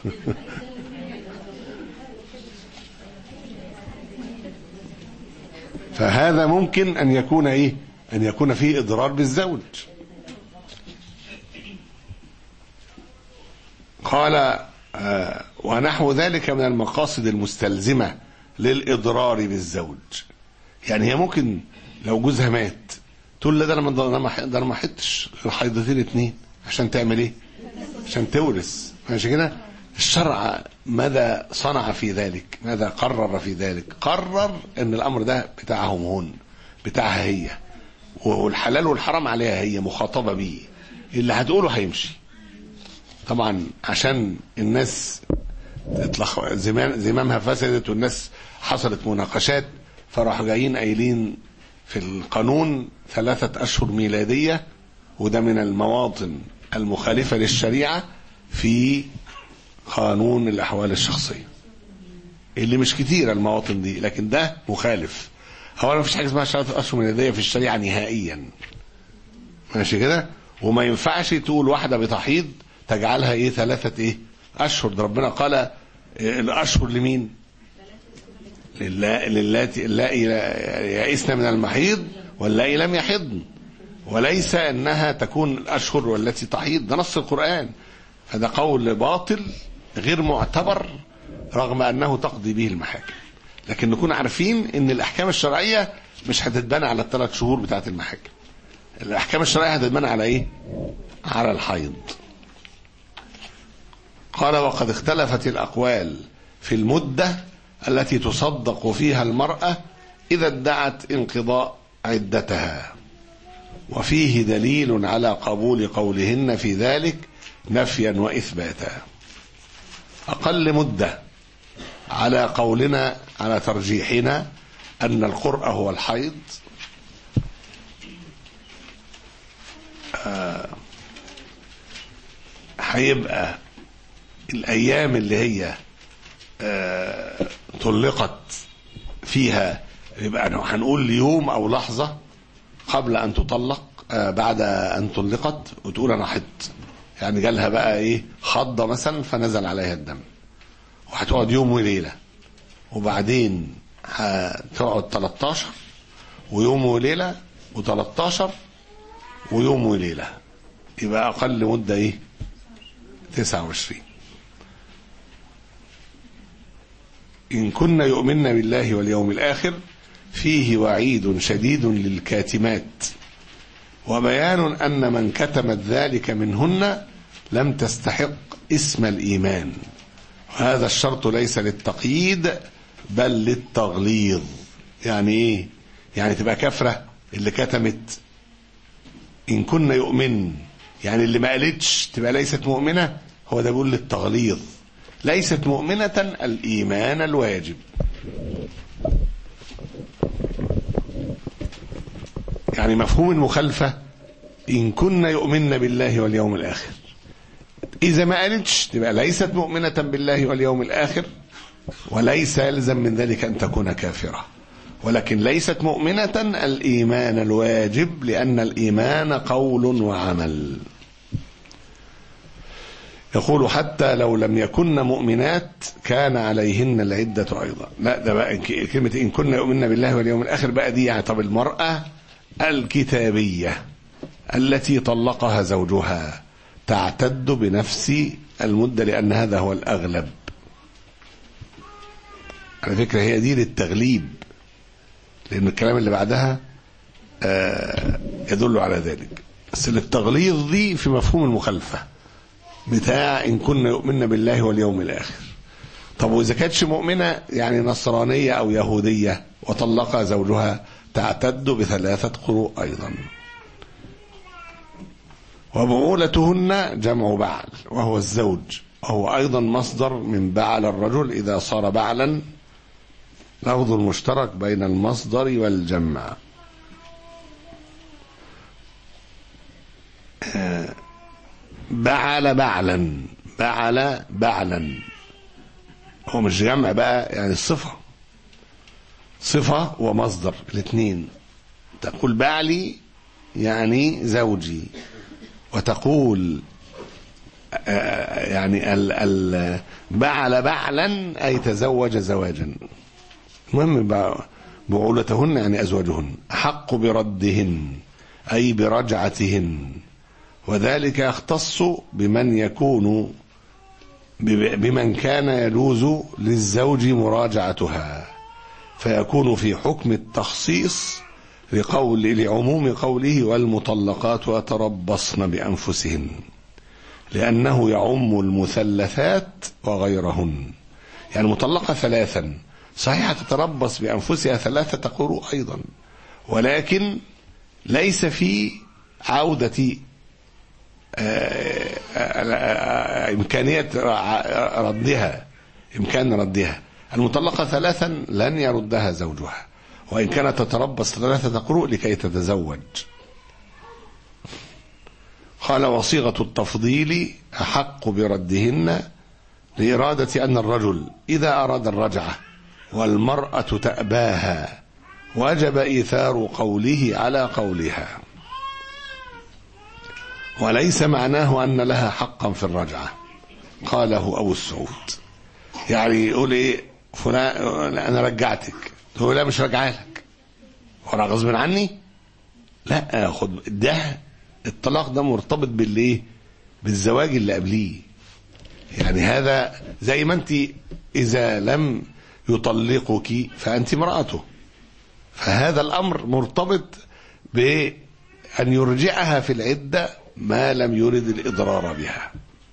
فهذا ممكن أن يكون إيه؟ أن يكون فيه إضرار بالزوج. قال آه ونحو ذلك من المقاصد المستلزمة للإضرار بالزوج. يعني هي ممكن لو جوزها مات تقول له ده أنا ده أنا ما حدش الحيضتين اتنين عشان تعمل إيه؟ عشان تورث، ماشي كده؟ الشرع ماذا صنع في ذلك؟ ماذا قرر في ذلك؟ قرر ان الامر ده بتاعهم هون، بتاعها هي، والحلال والحرام عليها هي، مخاطبة بيه، اللي هتقوله هيمشي. طبعا عشان الناس زمامها فسدت والناس حصلت مناقشات، فراحوا جايين قايلين في القانون ثلاثة اشهر ميلادية، وده من المواطن المخالفة للشريعة في قانون الأحوال الشخصية، اللي مش كتير المواطن دي، لكن ده مخالف. هو ما فيش حاجة اسمها ثلاثة أشهر ميلادية في الشريعة نهائيا، ماشي كده؟ وما ينفعش تقول واحدة بتحيض تجعلها ايه ثلاثة ايه أشهر. ده ربنا قال الأشهر لمين؟ للاتي اللائي يئسن من المحيض واللائي لم يحضن، وليس انها تكون الاشهر والتي تحيض. ده نص القرآن، هذا قول باطل غير معتبر رغم انه تقضي به المحاكم. لكن نكون عارفين ان الاحكام الشرعية مش هتتبنى على الثلاث شهور بتاعت المحاكم، الاحكام الشرعية هتتبنى على ايه؟ على الحيض. قال وقد اختلفت الاقوال في المدة التي تصدق فيها المرأة اذا ادعت انقضاء عدتها، وفيه دليل على قبول قولهن في ذلك نفيا واثباتا. اقل مدة على قولنا على ترجيحنا ان القرء هو الحيض هيبقى آه الايام اللي هي آه طلقت فيها، يبقى هنقول يوم او لحظة قبل ان تطلق، آه بعد ان طلقت وتقول انا حضت، يعني جالها بقى ايه خضة مثلا فنزل عليها الدم، وهتقعد يوم وليلة، وبعدين هتقعد تلتاشر ويوم وليلة وتلتاشر ويوم وليلة، يبقى اقل مدة ايه تسعة وعشرين. إن كنا يؤمن بالله واليوم الآخر فيه وعيد شديد للكاتمات، وبيان أن من كتمت ذلك منهن لم تستحق اسم الإيمان، وهذا الشرط ليس للتقييد بل للتغليظ. يعني إيه؟ يعني تبقى كافرة اللي كتمت. إن كنا يؤمن يعني اللي ما قالتش تبقى ليست مؤمنة، هو ده بيقول للتغليظ. ليست مؤمنة الإيمان الواجب. يعني مفهوم المخالفة إن كنا يؤمن بالله واليوم الآخر، إذا ما قالتش تبقى ليست مؤمنة بالله واليوم الآخر، وليس يلزم من ذلك أن تكون كافرة، ولكن ليست مؤمنة الإيمان الواجب، لأن الإيمان قول وعمل. يقول حتى لو لم يكن مؤمنات كان عليهن العدة أيضا. لا ده بقى كلمة إن كنا يؤمن بالله واليوم الآخر بقى دي يعني طب المرأة الكتابية التي طلقها زوجها تعتد بنفس المدة، لأن هذا هو الأغلب. على فكرة هي دي للتغليب، لأن الكلام اللي بعدها يدل على ذلك، بس للتغليظ دي في مفهوم المخالفة بتاع إن كنا يؤمن بالله واليوم الآخر. طب وإذا كانتش مؤمنة يعني نصرانية أو يهودية وطلقها زوجها تعتد بثلاثة قروء أيضا. وبعولتهن جمع بعل وهو الزوج، وهو أيضا مصدر من بعل الرجل إذا صار بعلا، لفظ المشترك بين المصدر والجمع. بعل بعلا، بعل بعلا، هو مش جمع بقى، يعني الصفة صفة ومصدر الاثنين. تقول بعلي يعني زوجي، وتقول يعني ال ال بعل بعلا أي تزوج زواجا. المهم بعولتهن يعني أزواجهن أحق بردهن أي برجعتهن، وذلك يختص بمن يكون بمن كان يجوز للزوج مراجعتها، فيكون في حكم التخصيص لقول لعموم قوله والمطلقات يتربصن بأنفسهن، لأنه يعم المثلثات وغيرهن. يعني مطلقة ثلاثا صحيح تتربص بأنفسها ثلاثة قروء أيضا، ولكن ليس في عودة إمكانية ردها، إمكان ردها. المطلقة ثلاثا لن يردها زوجها، وإن كانت تتربص ثلاثة قروء لكي تتزوج. قال وصيغة التفضيل أحق بردهن لإرادة أن الرجل إذا أراد الرجعة والمرأة تأباها وجب إيثار قوله على قولها، وليس معناه أن لها حقا في الرجعة. قاله أبو السعود، يعني يقول إيه فلان انا رجعتك، تقول لا مش راجعه لك، وانا غصب عني؟ لا، خد ده الطلاق ده مرتبط بالايه؟ بالزواج اللي قبليه. يعني هذا زي ما انت اذا لم يطلقك فانت امرأته، فهذا الامر مرتبط بان يرجعها في العدة ما لم يرد الاضرار بها.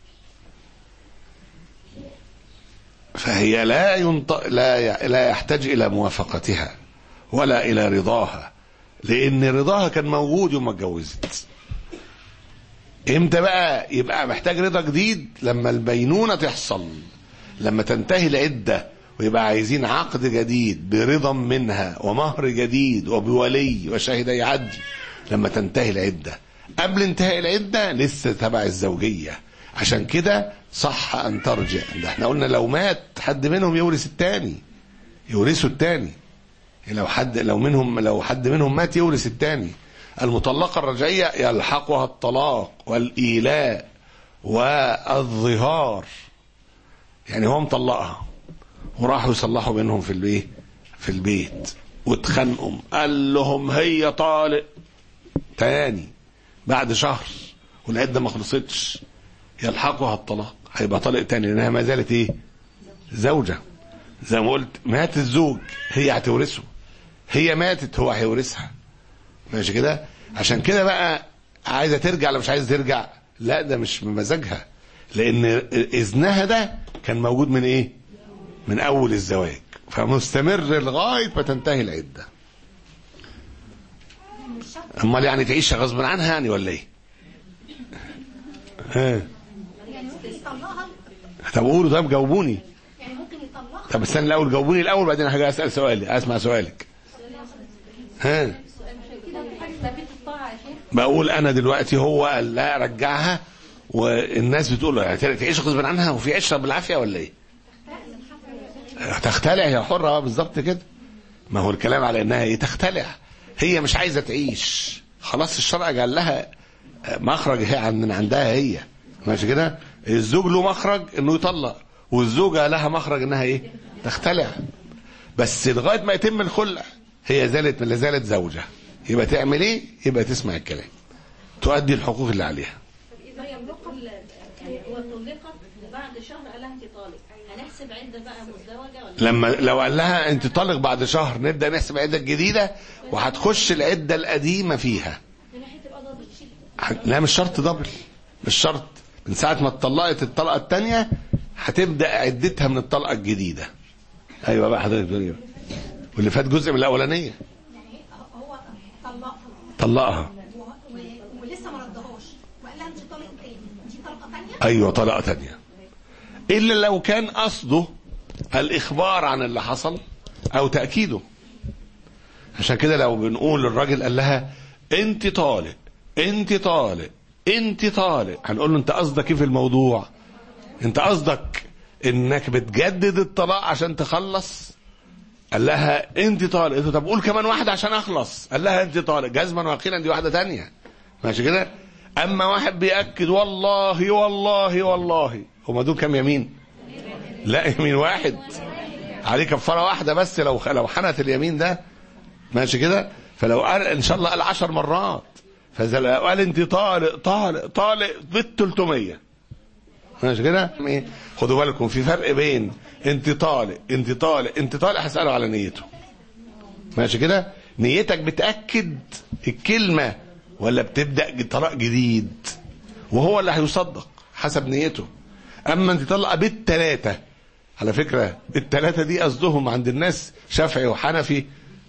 فهي لا ينط... لا لا يحتاج الى موافقتها ولا الى رضاها، لان رضاها كان موجود يوم ما اتجوزت. امتى بقى يبقى محتاج رضا جديد؟ لما البينونة تحصل، لما تنتهي العدة ويبقى عايزين عقد جديد برضا منها ومهر جديد وبولي وشاهدي عدل. لما تنتهي العدة، قبل انتهاء العدة لسه تبع الزوجية. عشان كده صح ان ترجع. ده احنا قلنا لو مات حد منهم يورث التاني، يورثوا التاني. لو حد لو منهم لو حد منهم مات يورث التاني. المطلقة الرجعية يلحقها الطلاق والإيلاء والظهار. يعني هو مطلقها وراحوا يصلحوا بينهم في البيت في البيت واتخانقوا، قال لهم هي طالق تاني بعد شهر والعدة ما خلصتش، يلحقها الطلاق، هيبقى طالق تاني لانها ما زالت ايه؟ زوجة. زي ما قلت مات الزوج هي هتورثه، هي ماتت هو هيورثها. ماشي كده؟ عشان كده بقى عايزه ترجع ولا مش عايزه ترجع؟ لا، ده مش بمزاجها، لان اذنها ده كان موجود من ايه؟ من اول الزواج، فمستمر لغايه ما تنتهي العده. امال يعني تعيش غصب عنها يعني ولا ايه؟ ها
يعني ممكن يطلقها؟
طب قولوا، طب جاوبوني.
يعني ممكن يطلقها؟
طب استنى الاول، جاوبوني الاول بعدين هاجي اسال سؤالي، اسمع سؤالك. ها بقول انا دلوقتي هو قال لا رجعها، والناس بتقول له تعيش غصب عنها وفي عشره بالعافيه ولا ايه؟ تختلع، هي حره بالظبط كده. ما هو الكلام على انها ايه؟ تختلع. هي مش عايزه تعيش، خلاص الشرع قال لها مخرج هي عن عندها هي. ماشي كده؟ الزوج له مخرج انه يطلق، والزوجه لها مخرج انها ايه؟ تختلع. بس لغايه ما يتم الخلع هي زالت لا زالت زوجه. يبقى تعمل ايه؟ يبقى تسمع الكلام، تؤدي الحقوق اللي عليها.
اذا يملك يعني هو طلقت بعد شهر قال لها انت طالق، هنحسب عده بقى مزدوجه ولا؟
لما لو قال لها انت طالق بعد شهر نبدا نحسب عده جديده، وهتخش العده القديمه فيها. لا مش شرط دبل، مش شرط. من ساعه ما اتطلقت الطلقه الثانيه هتبدا عدتها من الطلقه الجديده. ايوه بقى حضرتك بتقول ايه؟ واللي فات جزء من الاولانيه.
يعني هو طلقها
طلقها
ولسه ما ردهاش وقال لها انت طالق تاني، دي طلقه ثانيه؟
ايوه طلقه ثانيه، الا لو كان قصده الاخبار عن اللي حصل او تاكيده. عشان كده لو بنقول الراجل قال لها انت طالق انت طالق انت طالق، هنقول له انت قصدك ايه في الموضوع؟ انت قصدك انك بتجدد الطلاق عشان تخلص؟ قال لها انت طالق. انت طب قول كمان واحده عشان اخلص. قال لها انت طالق جزما ويقينا، دي واحده ثانيه. ماشي كده؟ اما واحد بياكد والله والله والله، هما دول كام يمين؟ لا يمين واحد، عليه كفاره واحده بس لو لو حنت اليمين ده. ماشي كده؟ فلو قال ان شاء الله قال عشر مرات، فاذا لو قال انت طالق طالق طالق بال ثلاثمية. ماشي كده؟ خدوا بالكم في فرق بين انت طالق انت طالق انت طالق، هسأله على نيته. ماشي كده؟ نيتك بتأكد الكلمة ولا بتبدأ طلاق جديد؟ وهو اللي هيصدق حسب نيته. اما انت طلق بالثلاثة، على فكرة الثلاثة دي قصدهم عند الناس شافعي وحنفي،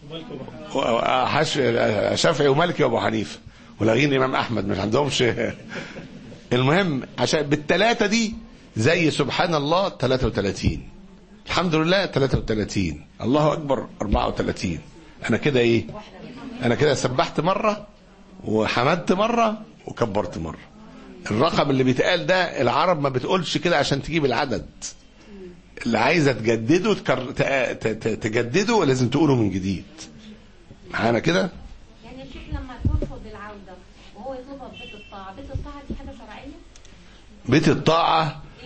شافعي ومالكي وابو حنيفة، ولاغين امام احمد مش عندهمش. المهم عشان بالثلاثة دي زي سبحان الله ثلاثة وثلاثين، الحمد لله ثلاثة وثلاثين، الله اكبر أربعة وثلاثين. انا كده ايه؟ انا كده سبحت مرة وحمدت مرة وكبرت مرة. الرقم اللي بيتقال ده العرب ما بتقولش كده عشان تجيب العدد. اللي عايزة تجدده تكر... تجدده لازم تقوله من جديد. معانا كده؟
يعني الشيخ لما ترفض العودة وهو يطلبها ببيت الطاعة، بيت الطاعة دي حاجة شرعية؟
بيت الطاعة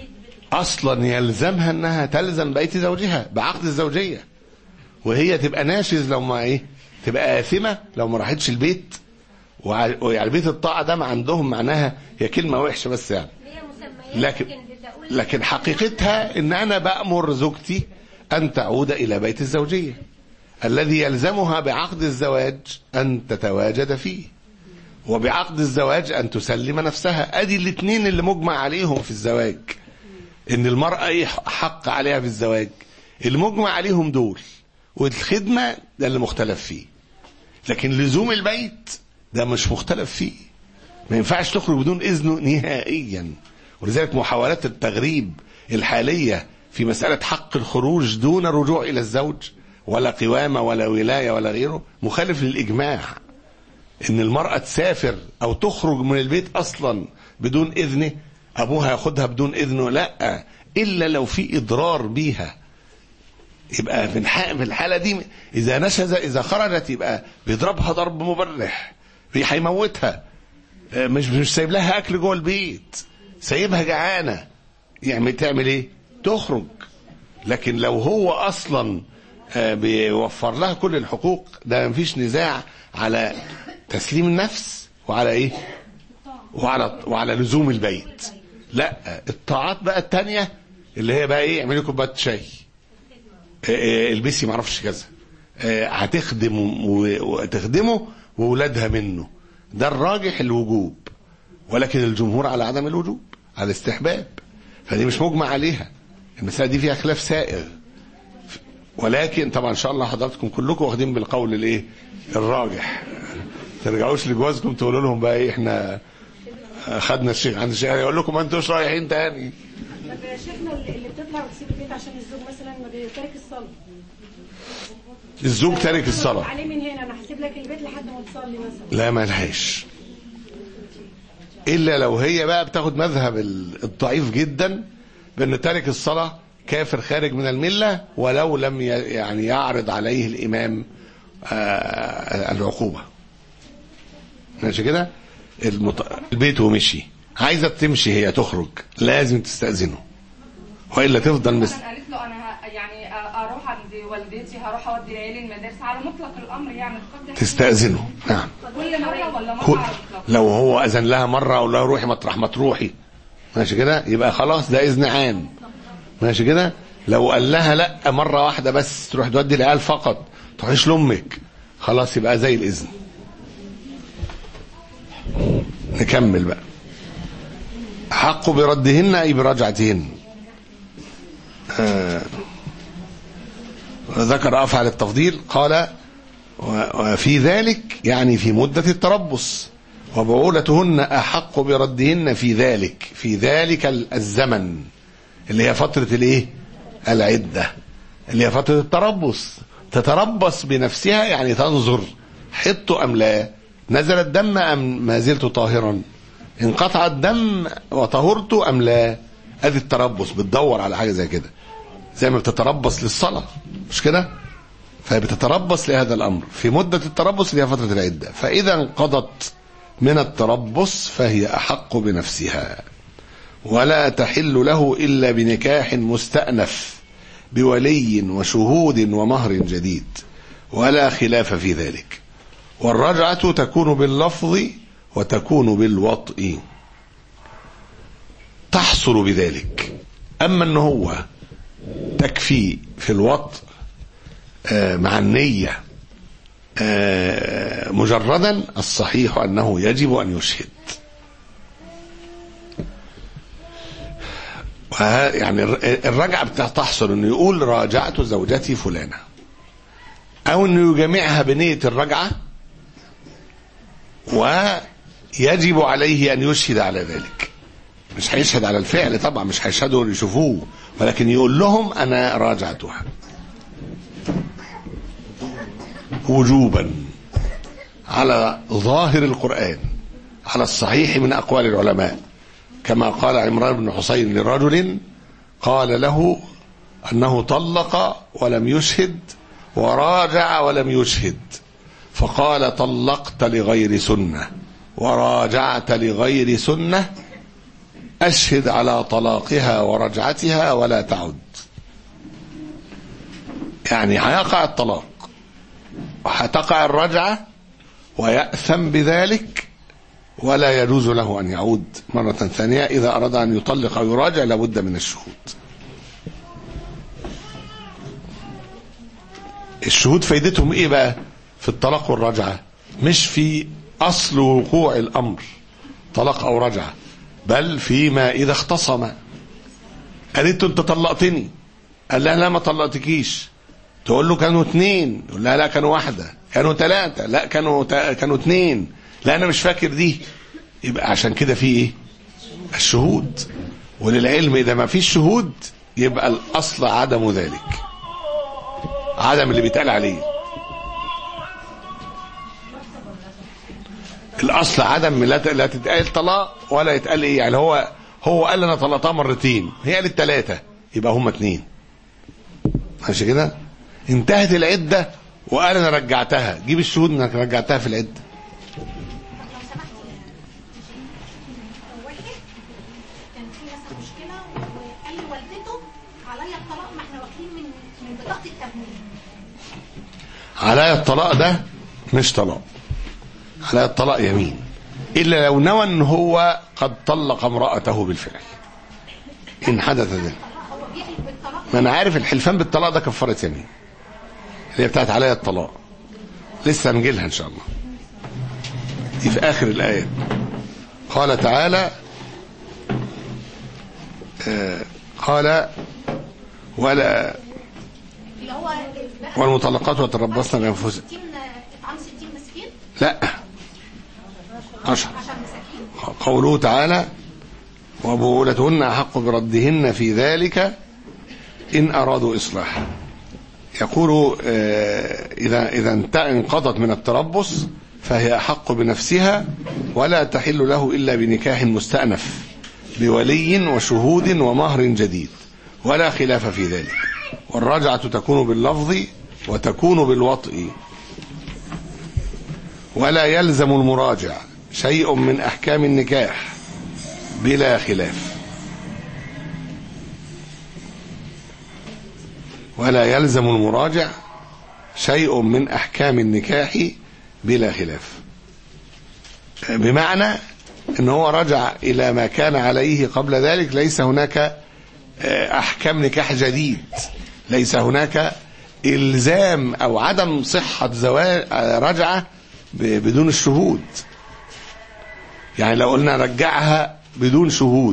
اصلا يلزمها انها تلزم بيت زوجها بعقد الزوجيه، وهي تبقى ناشز لو ما ايه، تبقى آثمة لو ما راحتش البيت. ويعني بيت الطاعة ده ما عندهم معناها هي كلمة وحشة بس يعني، لكن لكن حقيقتها ان انا بأمر زوجتي ان تعود الى بيت الزوجية الذي يلزمها بعقد الزواج ان تتواجد فيه، وبعقد الزواج ان تسلم نفسها. ادي الاثنين اللي مجمع عليهم في الزواج، ان المرأة ايه حق عليها في الزواج، المجمع عليهم دول، والخدمة ده اللي مختلف فيه. لكن لزوم البيت ده مش مختلف فيه، ما ينفعش تخرج بدون إذنه نهائيا. ولذلك محاولات التغريب الحالية في مسألة حق الخروج دون رجوع إلى الزوج ولا قوامة ولا ولاية ولا غيره مخالف للإجماع. إن المرأة تسافر أو تخرج من البيت أصلا بدون إذنه، أبوها ياخدها بدون إذنه، لا، إلا لو في إضرار بيها. يبقى في الحالة دي إذا نشز إذا خرجت يبقى بيضربها ضرب مبرح، هيموتها، مش مش سايب لها أكل جوه البيت، سايبها جعانة، يعني تعمل إيه؟ تخرج. لكن لو هو أصلا بيوفر لها كل الحقوق، ده مفيش نزاع على تسليم النفس وعلى إيه؟ وعلى وعلى لزوم البيت. لا، الطاعات بقى التانية اللي هي بقى إيه؟ اعملي كوباية شاي، البسي معرفش كذا، هتخدم وتخدمه وولادها منه، ده الراجح الوجوب، ولكن الجمهور على عدم الوجوب، على الاستحباب. فدي مش مجمع عليها، المسألة دي فيها خلاف سائغ. ولكن طبعا ان شاء الله حضراتكم كلكم واخدين بالقول الايه الراجح، ترجعوش لجوازكم تقولوا لهم بقى ايه احنا خدنا الشيخ عند الشيخ يقول لكم ما انتوش رايحين تاني.
طب يا شيخنا اللي بتطلع وتسيب البيت عشان الزوج مثلا ما بيترك الصلاه،
الزوج تارك الصلاه
عليه من هنا انا هسيب لك البيت لحد ما تصلي مثلا،
لا ما لهاش، الا لو هي بقى بتاخد مذهب الضعيف جدا بان تارك الصلاه كافر خارج من المله، ولو لم يعني يعرض عليه الامام العقوبه. ماشي كده؟ البيت ومشي، عايزه تمشي هي تخرج لازم تستأذنه، والا تفضل مس...
قالت له انا يعني اروح عند والدتي، هروح اودي العيال المدارس على مطلق الامر، يعني
تستأذنه. نعم.
كل مره ولا مره
كل...
على مطلق؟
لو هو اذن لها مره او لا روحي مطرح ما تروحي، ماشي كده، يبقى خلاص ده اذن عام، ماشي كده. لو قال لها لا مره واحده بس تروح تودي العيال فقط، تروحيش لامك، خلاص يبقى زي الاذن. نكمل بقى. حق بردهن أي برجعتهن. آه ذكر أفعل التفضيل، قال وفي ذلك يعني في مدة التربص، وبعولتهن أحق بردهن في ذلك، في ذلك الزمن اللي هي فترة الايه العدة، اللي هي فترة التربص، تتربص بنفسها يعني تنظر حط أم لا، نزل الدم أم ما زلت طاهرا، انقطع الدم وطهرت أم لا. ادي التربص، بتدور على حاجة زي كده، زي ما بتتربص للصلاة مش كده، فبتتربص لهذا الأمر في مدة التربص اللي هي فترة العدة. فإذا انقضت من التربص فهي أحق بنفسها، ولا تحل له إلا بنكاح مستأنف بولي وشهود ومهر جديد، ولا خلاف في ذلك. والرجعة تكون باللفظ وتكون بالوطء، تحصل بذلك. أما أنه هو تكفي في الوطء مع النية مجردا، الصحيح أنه يجب أن يشهد. يعني الرجعة بتحصل أنه يقول راجعت زوجتي فلانة، أو أنه يجمعها بنية الرجعة، ويجب عليه أن يشهد على ذلك. مش هيشهد على الفعل طبعا، مش هيشهدوا يشوفوه، ولكن يقول لهم أنا راجعتها وجوبا على ظاهر القرآن، على الصحيح من أقوال العلماء، كما قال عمران بن حسين لرجل قال له أنه طلق ولم يشهد وراجع ولم يشهد، فقال طلقت لغير سنة وراجعت لغير سنة، أشهد على طلاقها ورجعتها ولا تعد. يعني هيقع الطلاق وهتقع الرجعة ويأثم بذلك، ولا يجوز له أن يعود مرة ثانية. إذا أراد أن يطلق أو يراجع لابد من الشهود. الشهود فايدتهم إيه بقى في الطلاق والرجعة؟ مش في أصل وقوع الأمر طلاق أو رجعة، بل فيما إذا اختصم. قالت أنت طلقتني، قال لها لا ما طلقتكيش، تقول له كانوا اتنين، يقول لها لا كانوا واحدة، كانوا ثلاثة، لا كانوا تا... كانوا اتنين، لا أنا مش فاكر دي. يبقى عشان كده في إيه؟ الشهود. وللعلم إذا ما فيش شهود يبقى الأصل عدم ذلك، عدم اللي بيتقال عليه. الأصل عدم لا تتقال طلاق ولا يتقال إيه. يعني هو هو قال أنا طلقتها مرتين، هي قالت ثلاثة، يبقى هما اتنين. ماشي كده؟ انتهت العدة وقال أنا رجعتها، جيب الشهود إنك رجعتها في العدة.
لو سمحت واحد كان في مثلا مشكلة وقال لوالدته عليا الطلاق، ما احنا واكلين من من بطاقة التموين.
عليا الطلاق ده مش طلاق، عليا الطلاق يمين، إلا لو نوى أن هو قد طلق امرأته بالفعل إن حدث ذلك. ما أنا عارف الحلفان بالطلاق ده كفارة يمين اللي هي بتاعت عليا الطلاق، لسه نجيلها إن شاء الله. دي في آخر الآية. قال تعالى آه قال ولا
اللي هو
والمطلقات وتربصن بأنفسهن.
اطعام ستين مسكين؟
لا عشر. قوله تعالى وبؤولتهن أحق بردهن في ذلك إن أرادوا إصلاحا. يقول إذا إذا انقضت من التربص فهي أحق بنفسها ولا تحل له إلا بنكاح مستأنف بولي وشهود ومهر جديد، ولا خلاف في ذلك. والرجعة تكون باللفظ وتكون بالوطء، ولا يلزم المراجع شيء من أحكام النكاح بلا خلاف. ولا يلزم المراجع شيء من أحكام النكاح بلا خلاف، بمعنى ان هو رجع إلى ما كان عليه قبل ذلك. ليس هناك أحكام نكاح جديد، ليس هناك إلزام أو عدم صحة زواج رجعة بدون الشهود. يعني لو قلنا رجعها بدون شهود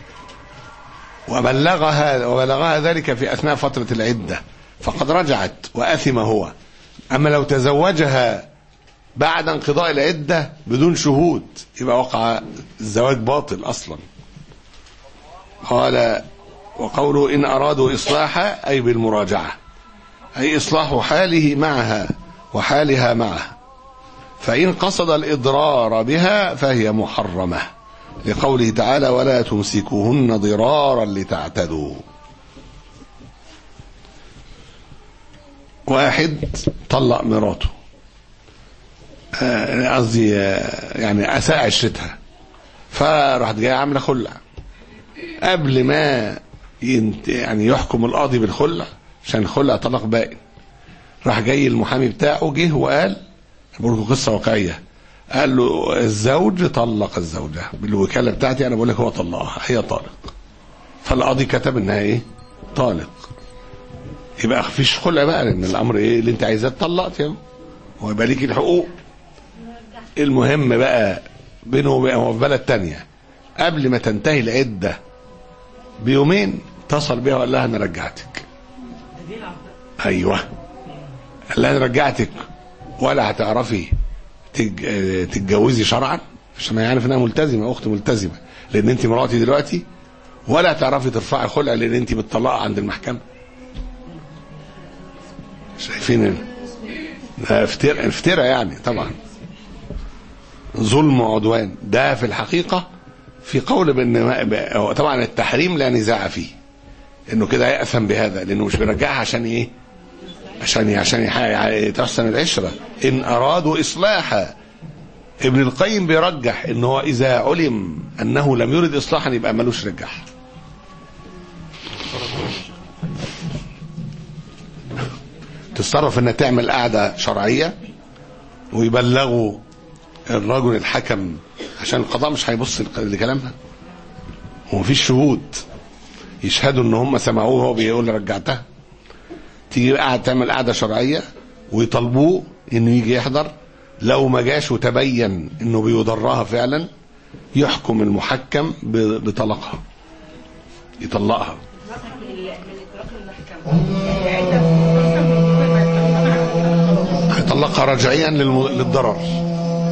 وبلغها وبلغها ذلك في أثناء فترة العدة فقد رجعت وأثم هو. أما لو تزوجها بعد انقضاء العدة بدون شهود يبقى وقع الزواج باطل أصلا. قال وقوله إن أرادوا إصلاحا أي بالمراجعة، أي إصلاح حاله معها وحالها معه. فإن قصد الإضرار بها فهي محرمة، لقوله تعالى ولا تمسكوهن ضرارا لتعتدوا. واحد طلق مراته، قصدي يعني أساء عشرتها، فراحت جايه عامله خلع. قبل ما يعني يحكم القاضي بالخلع عشان الخلع طلاق بائن، راح جاي المحامي بتاعه جه وقال بقول لكم قصه واقعيه، قال له الزوج طلق الزوجه بالوكاله بتاعتي، انا بقول لك هو طلقها هي طالق. فالقاضي كتب انها ايه؟ طالق. يبقى مفيش خلع بقى، لان الامر ايه اللي انت عايزاه اتطلقت اهو ويبقى ليك الحقوق. المهم بقى بينه وبين في بلد تانية قبل ما تنتهي العده بيومين اتصل بيها وقال لها انا رجعتك. ايوه قال لها انا رجعتك ولا هتعرفي تتجوزي شرعا عشان يعرف انها ملتزمه، اخت ملتزمه، لان انت مراتي دلوقتي، ولا هتعرفي ترفعي خلع لان انت متطلقه عند المحكمه. شايفين ده افتراء افتراء يعني، طبعا ظلم وعدوان. ده في الحقيقه في قول بان طبعا التحريم لا نزاع فيه، انه كده يأثم بهذا لانه مش بيرجعها عشان ايه؟ عشان عشان تحسن العشره. ان ارادوا اصلاحا ابن القيم بيرجح ان هو اذا علم انه لم يرد اصلاحا يبقى ملوش رجح. تتصرف انها تعمل قاعدة شرعية ويبلغوا الرجل الحكم، عشان القضاء مش هيبص لكلامها ومفيش شهود يشهدوا ان هم سمعوه وهو بيقول رجعتها. تيجي قاعد تعمل قاعدة شرعية ويطلبوه انه يجي يحضر، لو ما جاش وتبين انه بيضرها فعلا يحكم المحكم بطلاقها، يطلقها. هيطلقها رجعيا للضرر.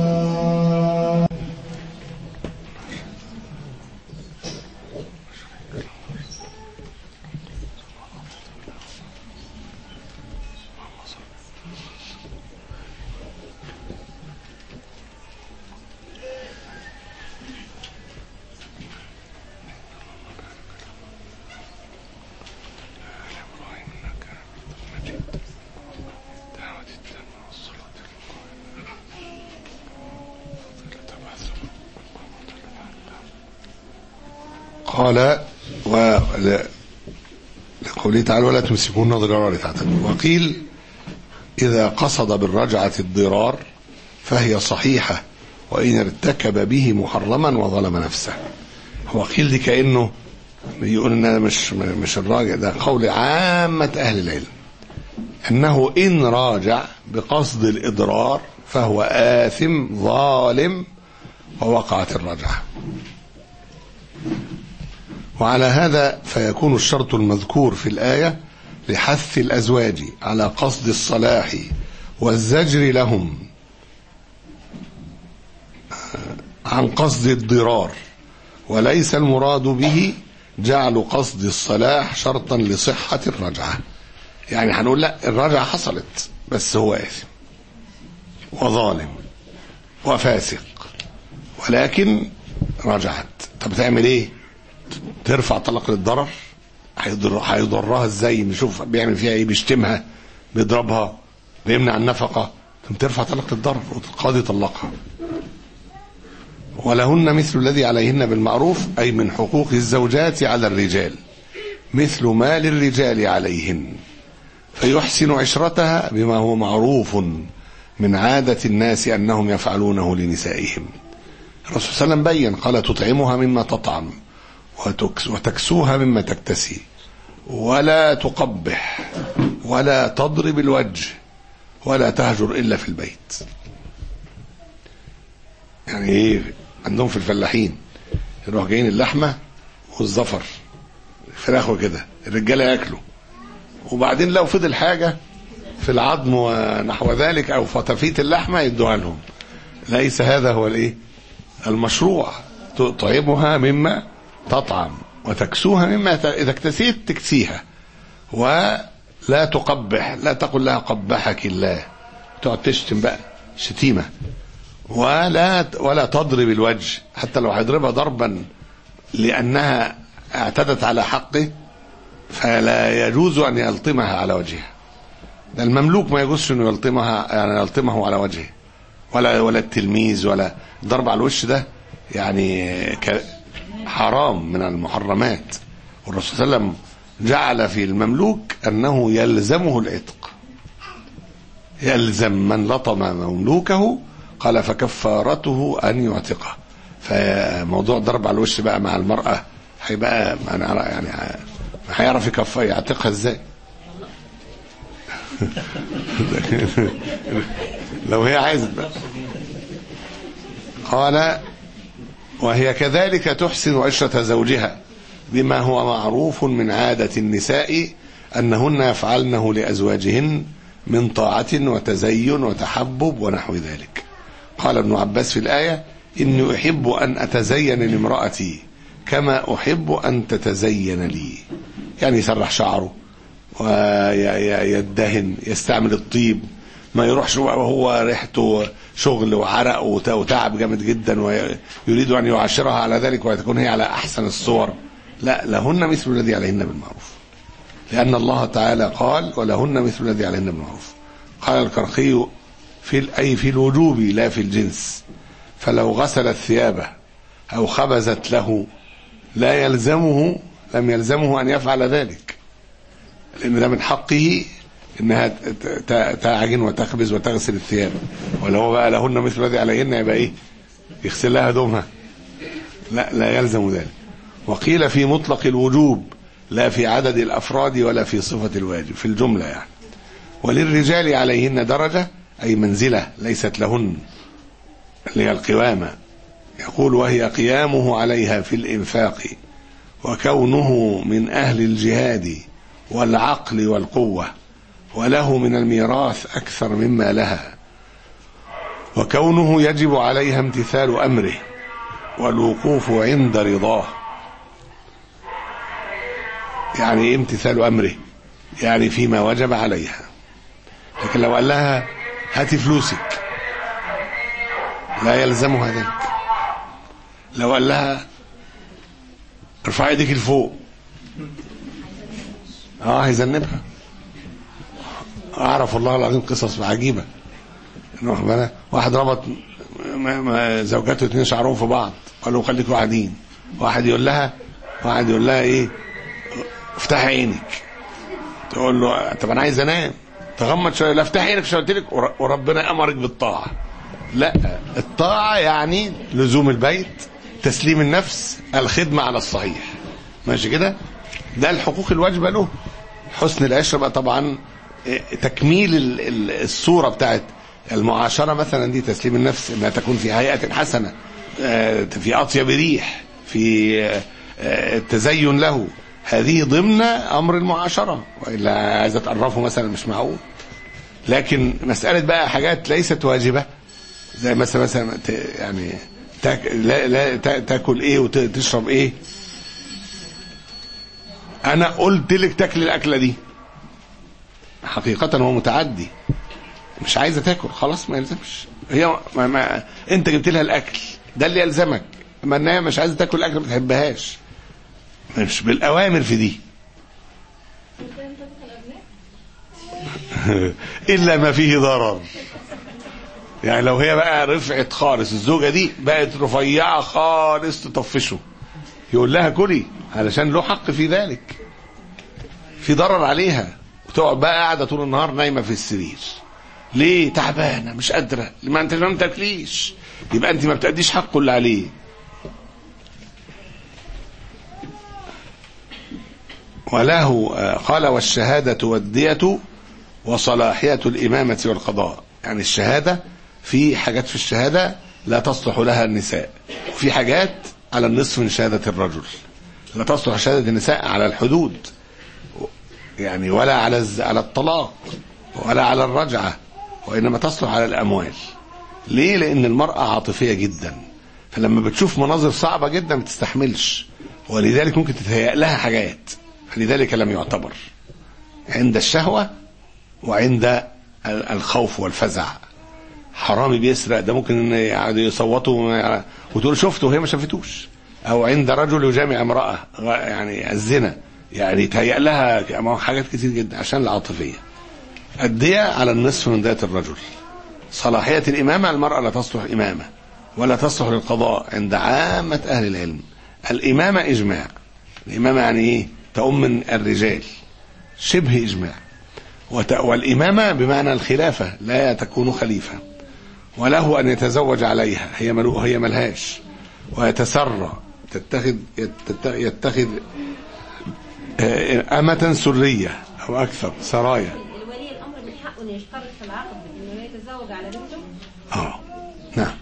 قال لقوله تعالى ولا تمسكون ضرارا لتعتدوا. وقيل إذا قصد بالرجعة الضرار فهي صحيحة وإن ارتكب به محرما وظلم نفسه. هو قيل دي كأنه يقول إن مش مش الراجع، ده قول عامة أهل العلم أنه إن راجع بقصد الإضرار فهو آثم ظالم ووقعت الرجعة. وعلى هذا فيكون الشرط المذكور في الآية لحث الأزواج على قصد الصلاح والزجر لهم عن قصد الضرار، وليس المراد به جعل قصد الصلاح شرطا لصحة الرجعة. يعني هنقول لا، الرجعة حصلت بس هو آثم وظالم وفاسق ولكن رجعت. طب تعمل ايه؟ ترفع طلاق للضرر؟ هيضر هيضرها ازاي؟ نشوف بيعمل فيها ايه، بيشتمها، بيضربها، بيمنع النفقه، ثم ترفع طلاق للضرر والقاضي يطلقها. ولهن مثل الذي عليهن بالمعروف، اي من حقوق الزوجات على الرجال مثل ما للرجال عليهن، فيحسن عشرتها بما هو معروف من عادة الناس انهم يفعلونه لنسائهم. الرسول صلى الله عليه وسلم بين، قال تطعمها مما تطعم وتكسوها مما تكتسي ولا تقبح ولا تضرب الوجه ولا تهجر إلا في البيت. يعني ايه؟ عندهم في الفلاحين يروح جايين اللحمة والزفر فراخ وكده، الرجالة يأكلوا، وبعدين لو فضل حاجة في العظم ونحو ذلك أو فتفيت اللحمة يدوها لهم. ليس هذا هو الايه المشروع. تطعمها مما تطعم وتكسوها مما ت... إذا اكتسيت تكسيها، ولا تقبح، لا تقل لها قبحك الله، تقعد تشتم بقى شتيمة، ولا ولا تضرب الوجه، حتى لو هيضربها ضربا لأنها اعتدت على حقه فلا يجوز أن يلطمها على وجهها. ده المملوك ما يجوزش أنه يلطمها، يعني يلطمه على وجهه، ولا ولا التلميذ، ولا ضرب على الوش ده يعني ك... حرام من المحرمات. والرسول صلى الله عليه وسلم جعل في المملوك أنه يلزمه العتق، يلزم من لطم مملوكه، قال فكفارته أن يعتقه. فموضوع ضرب على الوش بقى مع المرأة هيبقى يعني هيعرف يكفر يعتقها ازاي؟ لو هي عايزة بقى. قال وهي كذلك تحسن عشرة زوجها بما هو معروف من عادة النساء أنهن يفعلنه لأزواجهن من طاعة وتزين وتحبب ونحو ذلك. قال ابن عباس في الآية إني أحب أن أتزين لامرأتي كما أحب أن تتزين لي. يعني يسرح شعره ويدهن، يستعمل الطيب، ما يروحش وهو ريحته شغل وعرق وتعب جامد جدا ويريد أن يعاشرها على ذلك وتكون هي على أحسن الصور. لا، لهن مثل الذي عليهن بالمعروف، لأن الله تعالى قال ولهن مثل الذي عليهن بالمعروف. قال الكرخي في أي في الوجوب لا في الجنس، فلو غسلت ثيابه أو خبزت له لا يلزمه لم يلزمه أن يفعل ذلك، لأن ده من حقه إنها تعجن وتخبز وتغسل الثياب. ولو بقى لهن مثل الذي عليهن يبقى إيه؟ يغسل لها هدومها؟ لا، لا يلزم ذلك. وقيل في مطلق الوجوب لا في عدد الأفراد ولا في صفة الواجب، في الجملة يعني. وللرجال عليهن درجة أي منزلة ليست لهن، اللي هي القوامة. يقول وهي قيامه عليها في الإنفاق وكونه من أهل الجهاد والعقل والقوة، وله من الميراث أكثر مما لها، وكونه يجب عليها امتثال أمره والوقوف عند رضاه. يعني ايه امتثال أمره؟ يعني فيما وجب عليها. لكن لو قال لها هاتي فلوسك لا يلزمها ذلك. لو قال لها ارفع ايدك لفوق اه هيذنبها. اعرف والله العظيم قصص عجيبه. واحد ربط زوجاته اتنين شعرهم في بعض قالوا خليكوا قاعدين، واحد يقول لها واحد يقول لها ايه افتحي عينك، تقول له طب انا عايز انام، تغمض شويه، لا افتحي عينك مش قلت لك وربنا امرك بالطاعه. لا، الطاعه يعني لزوم البيت، تسليم النفس، الخدمه على الصحيح، ماشي كده؟ ده الحقوق الواجبه له. حسن العشره بقى طبعا تكميل الصوره بتاعت المعاشره مثلا دي، تسليم النفس انها تكون في هيئه حسنه، في اطيب ريح، في التزين له، هذه ضمن امر المعاشره. والا عايزه تقرفه مثلا مش معقول. لكن مساله بقى حاجات ليست واجبه زي مثلا مثلا يعني تاك لا لا تاكل ايه وتشرب ايه. انا قلت لك تاكل الاكله دي، حقيقه هو متعدي، مش عايزه تاكل خلاص ما يلزمش. هي ما ما انت جبت لها الاكل ده اللي يلزمك، اما انها مش عايزه تاكل الاكل ما بتحبهاش، مش بالاوامر في دي. الا ما فيه ضرر. يعني لو هي بقى رفعت خالص، الزوجه دي بقت رفيعه خالص تطفشه، يقول لها كلي علشان له حق في ذلك، في ضرر عليها، وتقعد بقى قاعده طول النهار نايمه في السرير. ليه؟ تعبانه مش قادره. ما انت ما بتاكليش، يبقى انت ما بتأديش حقه اللي عليه. وله قال والشهاده والدية وصلاحيه الامامه والقضاء. يعني الشهاده في حاجات في الشهاده لا تصلح لها النساء، وفي حاجات على النصف من شهاده الرجل. لا تصلح شهاده النساء على الحدود يعني، ولا على على الطلاق ولا على الرجعه، وإنما تصلح على الأموال. ليه؟ لأن المرأة عاطفية جدا، فلما بتشوف مناظر صعبة جدا ما بتستحملش، ولذلك ممكن تتهيأ لها حاجات، فلذلك لم يعتبر عند الشهوة وعند الخوف والفزع. حرامي بيسرق ده ممكن يصوتوا وتقول شفته وهي ما شافتوش. أو عند رجل يجامع امرأة يعني الزنا، يعني تهيأ لها حاجات كتير جدا عشان العاطفية. الدية على النصف من دية الرجل. صلاحية الإمامة، المرأة لا تصلح إمامة ولا تصلح للقضاء عند عامة أهل العلم. الإمامة إجماع. الإمامة يعني إيه؟ تؤم من الرجال، شبه إجماع. والإمامة بمعنى الخلافة، لا تكون خليفة. وله أن يتزوج عليها، هي ملو هي ملهاش، ويتسرى، تتخذ يتخذ أمة سرية أو أكثر سرايا.
الولي الأمر من حقه أن يشترط في العقد إنه يتزوج على بنته؟
آه نعم.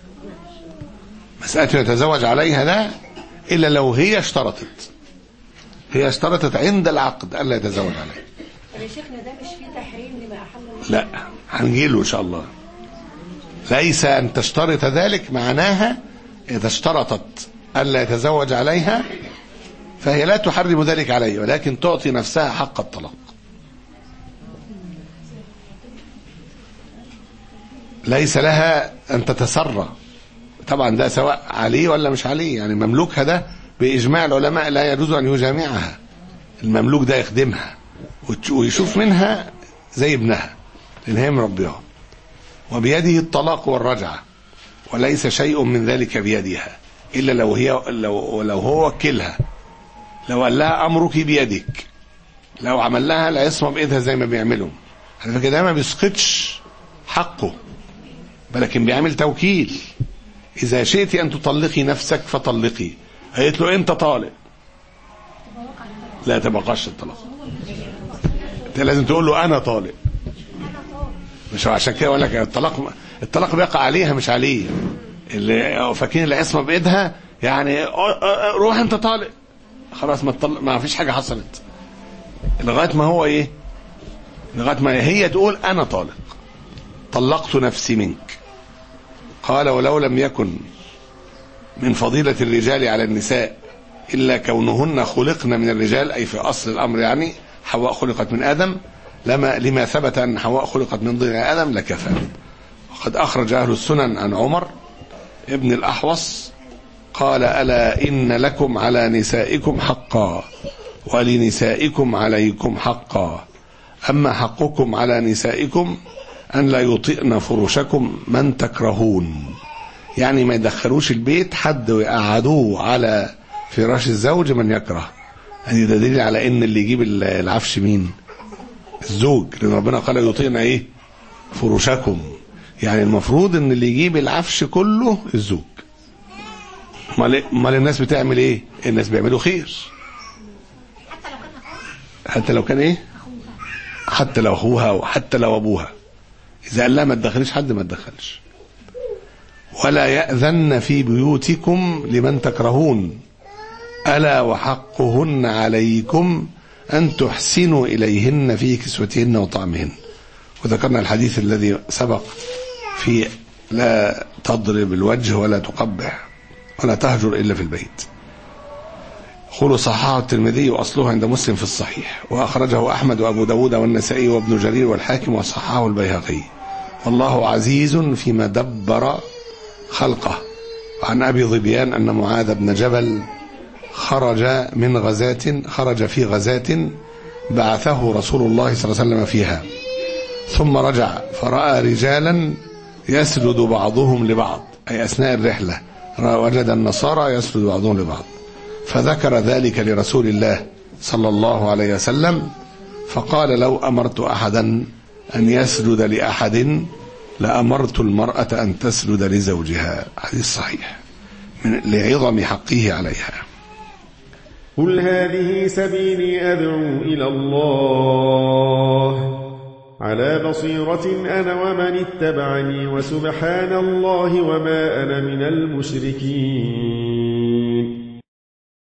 مسألة يتزوج عليها ده إلا لو هي اشترطت، هي اشترطت عند العقد ألا يتزوج عليها.
طب يا شيخنا ده مش فيه تحريم لما أحل الله؟
لا، هنجيله إن شاء الله. ليس أن تشترط ذلك معناها إذا اشترطت ألا يتزوج عليها فهي لا تحرم ذلك عليه، ولكن تعطي نفسها حق الطلاق. ليس لها أن تتسرى، طبعا ده سواء عليه ولا مش عليه. يعني مملوكها ده بإجماع العلماء لا يجوز أن يجامعها، المملوك ده يخدمها ويشوف منها زي ابنها لأن هي مربيها. وبيده الطلاق والرجعة، وليس شيء من ذلك بيدها إلا لو هي لو, لو هو وكلها، لو قال لها أمرك بيدك، لو عمل لها العصمة بإيدها زي ما بيعملوا. على فكرة ده ما بيسقطش حقه، ولكن بيعمل توكيل. إذا شئت أن تطلقي نفسك فطلقي، قالت له أنت طالق، لا تبقاش الطلاق، انت لازم تقول له أنا طالق. مش عشان كده أقول لك الطلاق الطلاق بيقع عليها مش عليه. اللي فاكرين العصمة بإيدها يعني روح أنت طالق، خلاص ما تطلق، ما فيش حاجة حصلت لغاية ما هو إيه، لغاية ما هي تقول أنا طالق، طلقت نفسي منك. قال ولو لم يكن من فضيلة الرجال على النساء إلا كونهن خلقن من الرجال، أي في أصل الأمر يعني حواء خلقت من آدم، لما لما ثبت أن حواء خلقت من ضلع آدم لكفى. وقد أخرج أهل السنن عن عمر ابن الأحوص قال ألا إن لكم على نسائكم حقا ولنسائكم عليكم حقا، أما حقكم على نسائكم أن لا يطئن فرشكم من تكرهون، يعني ما يدخلوش البيت حد ويقعدوه على فراش الزوج من يكره. هذه دليل على ان اللي يجيب العفش مين؟ الزوج، لان ربنا قال يطيعنا ايه؟ فرشكم، يعني المفروض ان اللي يجيب العفش كله الزوج. امال الناس بتعمل ايه؟ الناس بيعملوا خير، حتى لو كان ايه؟ حتى لو اخوها وحتى لو ابوها، اذا قال لها ما تدخليش حد ما تدخلش. ولا يأذن في بيوتكم لمن تكرهون ألا وحقهن عليكم أن تحسنوا إليهن في كسوتهن وطعمهن. وذكرنا الحديث الذي سبق في لا تضرب الوجه ولا تقبح ولا تهجر إلا في البيت. قولوا صححه الترمذي وأصله عند مسلم في الصحيح، وأخرجه أحمد وأبو داود والنسائي وابن جرير والحاكم وصححه البيهقي. والله عزيز فيما دبر خلقه. عن أبي ظبيان أن معاذ بن جبل خرج من غزاة خرج في غزاة بعثه رسول الله صلى الله عليه وسلم فيها، ثم رجع فرأى رجالا يسجد بعضهم لبعض، أي أثناء الرحلة وجد النصارى يسجد بعضهم لبعض، فذكر ذلك لرسول الله صلى الله عليه وسلم، فقال لو أمرت أحدا أن يسجد لأحد لأمرت المرأة أن تسجد لزوجها. حديث صحيح من لعظم حقه عليها.
قل هذه سبيلي أدعو إلى الله على بصيرة أنا ومن اتبعني وسبحان الله وما أنا من المشركين.